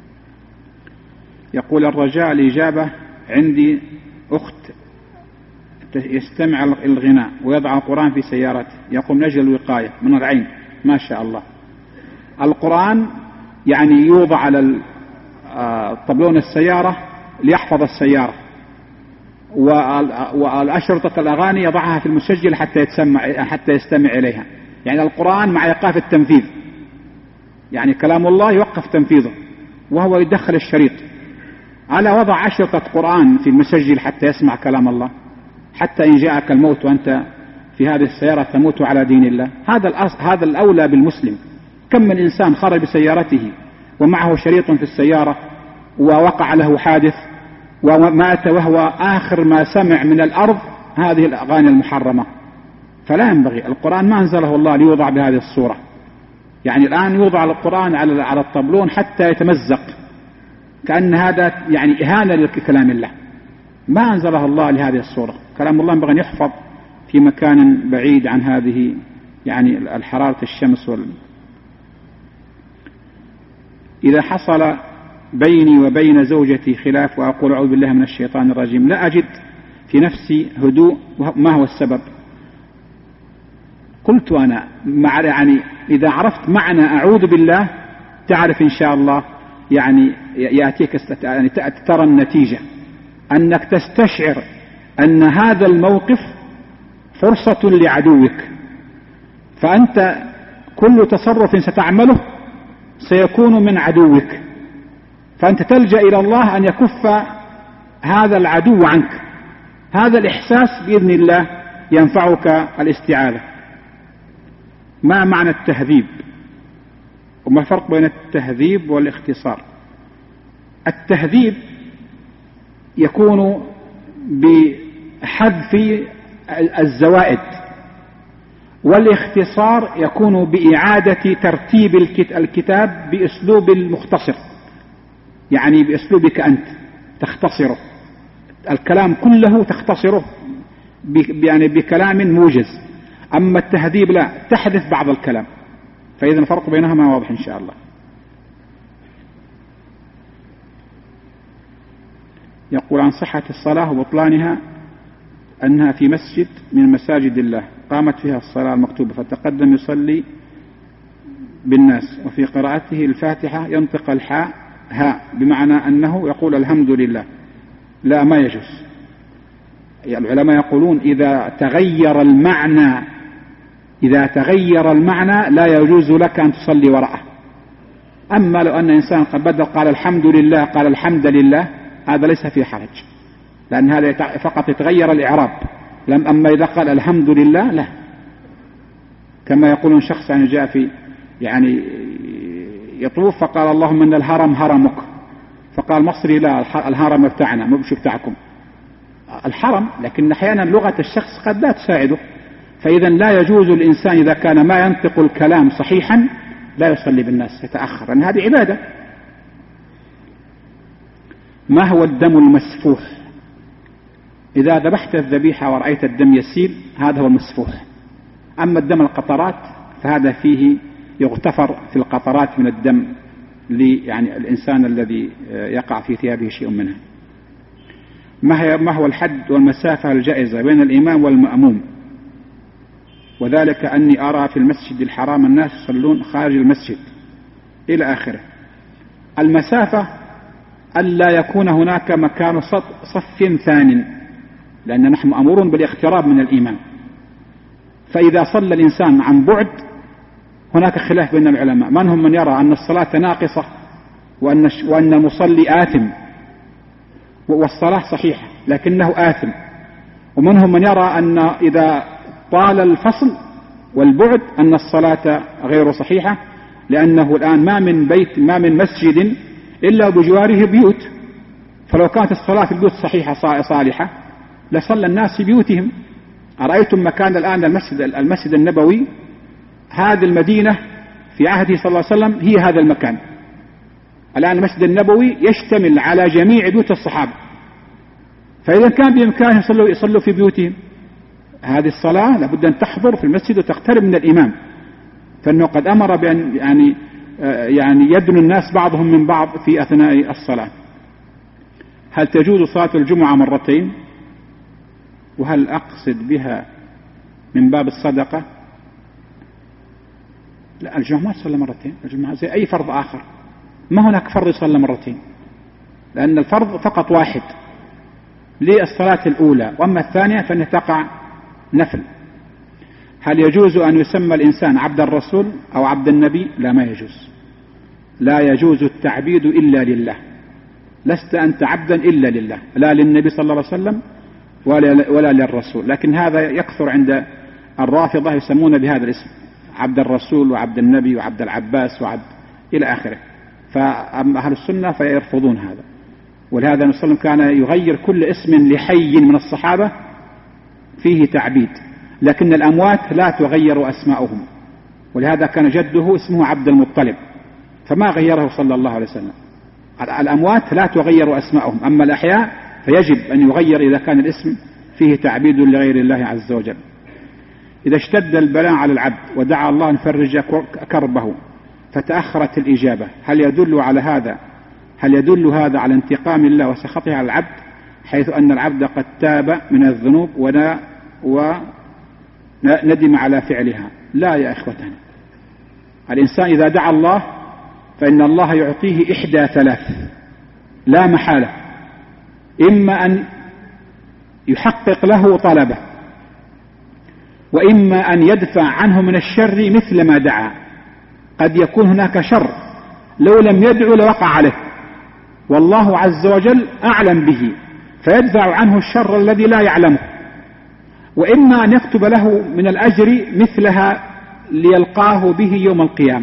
يقول: الرجاء الإجابة، عندي أخت يستمع الغناء ويضع القرآن في سيارته، يقوم من أجل الوقاية من العين. ما شاء الله. القرآن يوضع على طبلون السيارة ليحفظ السيارة، والأشرطة الأغاني يضعها في المسجل حتى يستمع إليها. القرآن مع إيقاف التنفيذ، كلام الله يوقف تنفيذه وهو يدخل الشريط. على وضع أشرطة قرآن في المسجل حتى يسمع كلام الله، حتى إن جاءك الموت وأنت في هذه السيارة تموت على دين الله. هذا الأولى بالمسلم. كم من إنسان خرج بسيارته ومعه شريط في السيارة ووقع له حادث ومات وهو آخر ما سمع من الأرض هذه الأغاني المحرمة. فلا ينبغي، القرآن ما أنزله الله ليوضع بهذه الصورة. يعني الآن يوضع القرآن على الطبلون حتى يتمزق، كأن هذا يعني إهانة لكلام الله. ما أنزله الله لهذه الصورة. كلام الله ينبغي أن يحفظ في مكان بعيد عن هذه يعني الحرارة الشمس إذا حصل بيني وبين زوجتي خلاف وأقول أعوذ بالله من الشيطان الرجيم، لا أجد في نفسي هدوء، ما هو السبب؟ قلت أنا يعني إذا عرفت معنى أعوذ بالله تعرف إن شاء الله يعني يأتيك يعني ترى النتيجة، أنك تستشعر أن هذا الموقف فرصة لعدوك، فأنت كل تصرف ستعمله سيكون من عدوك، فأنت تلجأ إلى الله أن يكف هذا العدو عنك. هذا الإحساس بإذن الله ينفعك الاستعاذة. ما معنى التهذيب؟ وما الفرق بين التهذيب والاختصار؟ التهذيب يكون بحذف الزوائد، والاختصار يكون بإعادة ترتيب الكتاب بأسلوب المختصر، يعني بأسلوبك أنت تختصره، الكلام كله تختصره يعني بكلام موجز. أما التهذيب لا، تحذف بعض الكلام. فإذا الفرق بينهما واضح إن شاء الله. يقول عن صحة الصلاة وبطلانها أنها في مسجد من مساجد الله قامت فيها الصلاة المكتوبة فتقدم يصلي بالناس، وفي قراءته الفاتحة ينطق الحاء هاء، بمعنى أنه يقول الحمد لله. لا، ما يجوز. العلماء يقولون إذا تغير المعنى لا يجوز لك أن تصلي وراءه. أما لو أن إنسان قد بدل قال الحمد لله قال الحمد لله، هذا ليس فيه حرج، لأن هذا فقط يتغير الإعراب. أما إذا قال الحمد لله لا، كما يقولون شخص يعني جاء في يعني يطوف فقال اللهم إن الهرم هرمك، فقال مصري لا، الهرم بتاعنا مش بتاعكم. الحرم، لكن أحيانا لغة الشخص قد لا تساعده. فإذا لا يجوز الإنسان إذا كان ما ينطق الكلام صحيحا لا يصلي بالناس، يتأخر، لأن هذه عبادة. ما هو الدم المسفوح؟ إذا ذبحت الذبيحة ورأيت الدم يسيل هذا هو المسفوح. أما الدم القطرات فهذا فيه يغتفر في القطرات من الدم يعني الإنسان الذي يقع في ثيابه شيء منها. ما هو الحد والمسافة الجائزة بين الإمام والمأموم؟ وذلك أني أرى في المسجد الحرام الناس يصلون خارج المسجد إلى آخره. المسافة ألا يكون هناك مكان صف ثاني، لأن نحن مأمورون بالاقتراب من الإمام. فإذا صلى الإنسان عن بعد هناك خلاف بين العلماء، منهم من يرى أن الصلاة ناقصة وأن المصلي آثم والصلاة صحيحة لكنه آثم، ومنهم من يرى أن إذا طال الفصل والبعد أن الصلاة غير صحيحة، لأنه الآن ما من مسجد إلا بجواره بيوت، فلو كانت الصلاة في البيوت صحيحة صالحة لصلى الناس في بيوتهم. أرأيتم مكان الآن المسجد النبوي، هذه المدينة في عهده صلى الله عليه وسلم هي هذا المكان. الآن المسجد النبوي يشتمل على جميع بيوت الصحابة، فإذا كان بإمكانهم يصلوا في بيوتهم. هذه الصلاة لابد أن تحضر في المسجد وتقترب من الإمام، فإنه قد أمر بأن يعني يدنو الناس بعضهم من بعض في أثناء الصلاة. هل تجوز صلاة الجمعة مرتين؟ وهل أقصد بها من باب الصدقة؟ لا، الجمعة ما تصلى مرتين، الجمعة زي أي فرض آخر، ما هناك فرض يصلى مرتين، لأن الفرض فقط واحد للصلاة الأولى، وأما الثانية فإنها تقع نفل. هل يجوز أن يسمى الإنسان عبد الرسول أو عبد النبي؟ لا، ما يجوز. لا يجوز التعبيد إلا لله، لست أنت عبدا إلا لله، لا للنبي صلى الله عليه وسلم ولا للرسول. لكن هذا يكثر عند الرافضة، يسمون بهذا الاسم عبد الرسول وعبد النبي وعبد العباس وعبد إلى آخره. فأما أهل السنة فيرفضون هذا. ولهذا النبي صلى الله عليه وسلم كان يغير كل اسم لحي من الصحابة فيه تعبيد، لكن الأموات لا تغير أسماؤهم، ولهذا كان جده اسمه عبد المطلب فما غيره صلى الله عليه وسلم. الأموات لا تغير أسماؤهم، أما الأحياء فيجب أن يغير إذا كان الاسم فيه تعبيد لغير الله عز وجل. إذا اشتد البلاء على العبد ودعا الله أن يفرج كربه فتأخرت الإجابة، هل يدل هذا على انتقام الله وسخطه على العبد، حيث أن العبد قد تاب من الذنوب وندم على فعلها؟ لا يا إخوتنا، الإنسان إذا دعا الله فإن الله يعطيه إحدى ثلاث لا محالة: إما أن يحقق له طلبه، وإما أن يدفع عنه من الشر مثل ما دعا. قد يكون هناك شر لو لم يدعو لوقع عليه، والله عز وجل أعلم به فيدفع عنه الشر الذي لا يعلمه، وإما أن يكتب له من الأجر مثلها ليلقاه به يوم القيامة.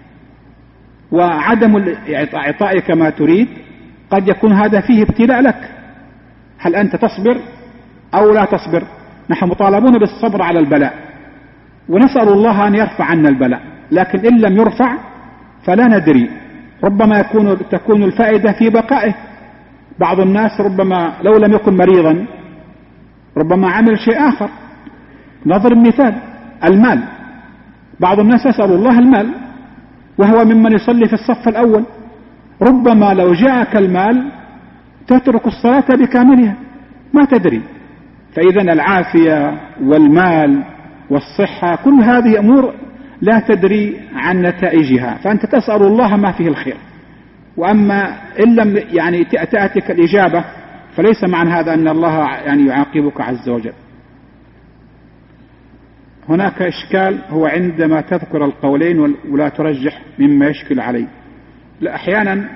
وعدم إعطائك ما تريد قد يكون هذا فيه ابتلاء لك، هل أنت تصبر أو لا تصبر؟ نحن مطالبون بالصبر على البلاء، ونسأل الله أن يرفع عنا البلاء، لكن إن لم يرفع فلا ندري، ربما تكون الفائدة في بقائه. بعض الناس ربما لو لم يكن مريضا ربما عمل شيء آخر. نضرب مثال: المال، بعض الناس يسأل الله المال وهو ممن يصلي في الصف الأول، ربما لو جاءك المال تترك الصلاة بكاملها، ما تدري. فإذا العافية والمال والصحة كل هذه أمور لا تدري عن نتائجها، فأنت تسأل الله ما فيه الخير. وأما إن لم تأتيك الإجابة فليس معنى هذا أن الله يعاقبك عز وجل. هناك إشكال هو عندما تذكر القولين ولا ترجح مما يشكل عليه. أحيانا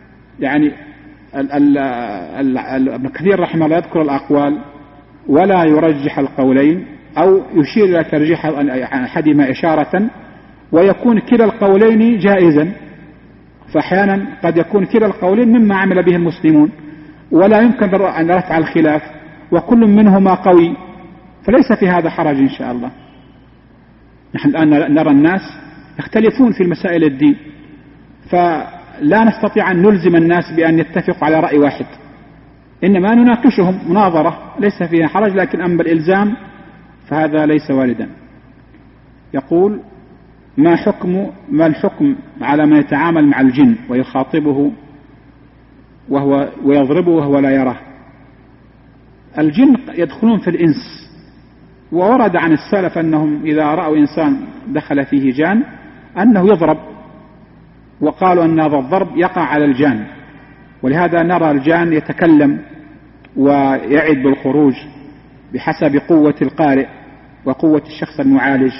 ابن كثير رحمه الله يذكر الأقوال ولا يرجح القولين، أو يشير إلى ترجيح أحدهما إشارة، ويكون كلا القولين جائزا. فأحيانا قد يكون كلا القولين مما عمل به المسلمون ولا يمكن أن رفع الخلاف، وكل منهما قوي، فليس في هذا حرج إن شاء الله. نحن الآن نرى الناس يختلفون في المسائل الدين، فلا نستطيع أن نلزم الناس بأن يتفقوا على رأي واحد، إنما نناقشهم مناظرة ليس فيها حرج، لكن أما الإلزام فهذا ليس واردا. يقول: ما الحكم على من يتعامل مع الجن ويخاطبه ويضربه وهو لا يراه؟ الجن يدخلون في الإنس، وورد عن السلف أنهم إذا رأوا إنسان دخل فيه جان أنه يضرب، وقالوا أن هذا الضرب يقع على الجان، ولهذا نرى الجان يتكلم ويعد بالخروج بحسب قوة القارئ وقوة الشخص المعالج.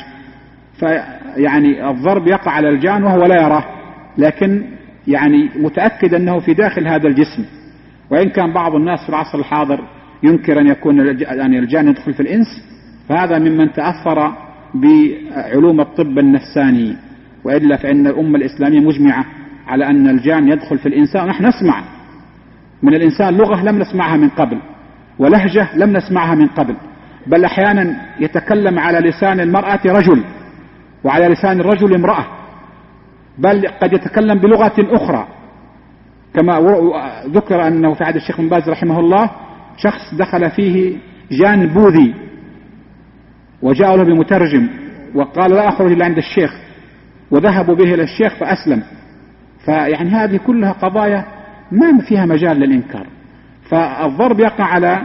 الضرب يقع على الجان وهو لا يراه، لكن متأكد أنه في داخل هذا الجسم. وإن كان بعض الناس في العصر الحاضر ينكر أن يكون الجان يدخل في الإنس، فهذا ممن تأثر بعلوم الطب النفساني، وإلا فإن الأمة الإسلامية مجمعة على أن الجان يدخل في الإنسان. نحن نسمع من الإنسان لغة لم نسمعها من قبل، ولهجة لم نسمعها من قبل، بل أحيانا يتكلم على لسان المرأة رجل وعلى لسان الرجل امرأة، بل قد يتكلم بلغة أخرى، كما ذكر أنه في عهد الشيخ بن باز رحمه الله شخص دخل فيه جان بوذي وجاء له بمترجم وقال: لا أخرج إلا عند الشيخ، وذهبوا به إلى الشيخ فأسلم. هذه كلها قضايا ما فيها مجال للإنكار. فالضرب يقع على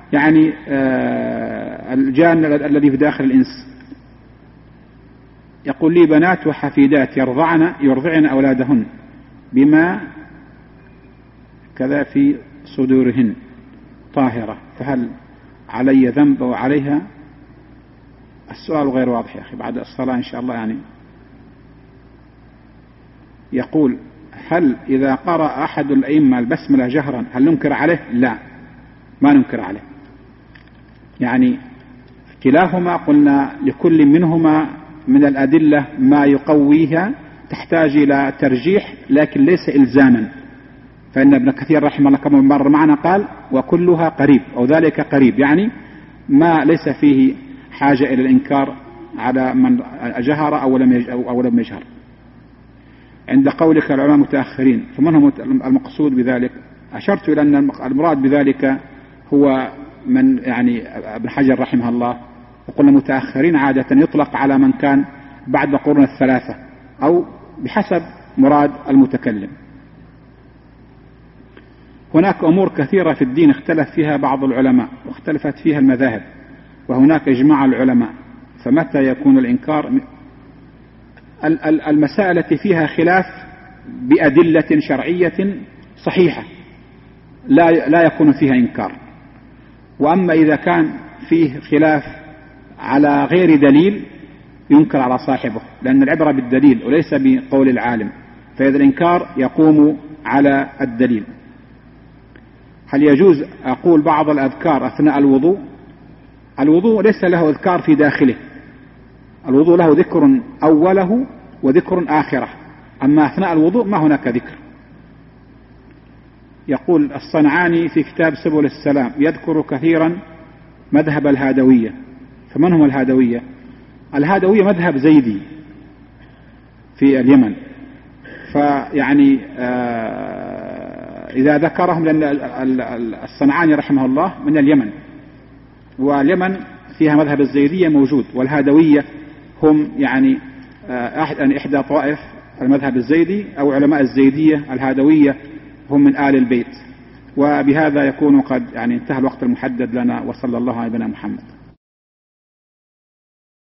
الجان الذي في داخل الإنس. يقول: لي بنات وحفيدات يرضعن أولادهن بما كذا في صدورهن طاهرة، فهل علي ذنب وعليها؟ السؤال غير واضح يا أخي، بعد الصلاة إن شاء الله. يقول: هل إذا قرأ أحد الأئمة البسملة جهرا هل ننكر عليه؟ لا، ما ننكر عليه. كلاهما قلنا لكل منهما من الأدلة ما يقويها تحتاج إلى ترجيح لكن ليس إلزاما، فإن ابن كثير رحمه الله كما مر معنا قال وكلها قريب أو ذلك قريب، يعني ما ليس فيه حاجة إلى الإنكار على من جهر أو لم يجهر. عند قولك العلماء متأخرين فمن هم المقصود بذلك؟ أشرت إلى أن المراد بذلك هو من يعني ابن حجر رحمه الله، وقلنا متأخرين عادة يطلق على من كان بعد القرون الثلاثة أو بحسب مراد المتكلم. هناك أمور كثيرة في الدين اختلف فيها بعض العلماء واختلفت فيها المذاهب، وهناك إجماع العلماء، فمتى يكون الإنكار؟ المسائل التي فيها خلاف بأدلة شرعية صحيحة لا يكون فيها إنكار. وأما إذا كان فيه خلاف على غير دليل ينكر على صاحبه، لأن العبرة بالدليل وليس بقول العالم، فإذا الإنكار يقوم على الدليل. هل يجوز أقول بعض الأذكار أثناء الوضوء؟ الوضوء ليس له أذكار في داخله، الوضوء له ذكر أوله وذكر آخره، أما أثناء الوضوء ما هناك ذكر. يقول الصنعاني في كتاب سبل السلام يذكر كثيرا مذهب الهادوية. فمن هم الهادوية؟ الهادوية مذهب زيدي في اليمن، فيعني إذا ذكرهم، لأن الصنعاني رحمه الله من اليمن، واليمن فيها مذهب الزيدية موجود، والهادوية هم يعني إحدى طوائف المذهب الزيدي أو علماء الزيدية. الهادوية هم من آل البيت. وبهذا يكون قد يعني انتهى الوقت المحدد لنا، وصلى الله على نبينا محمد.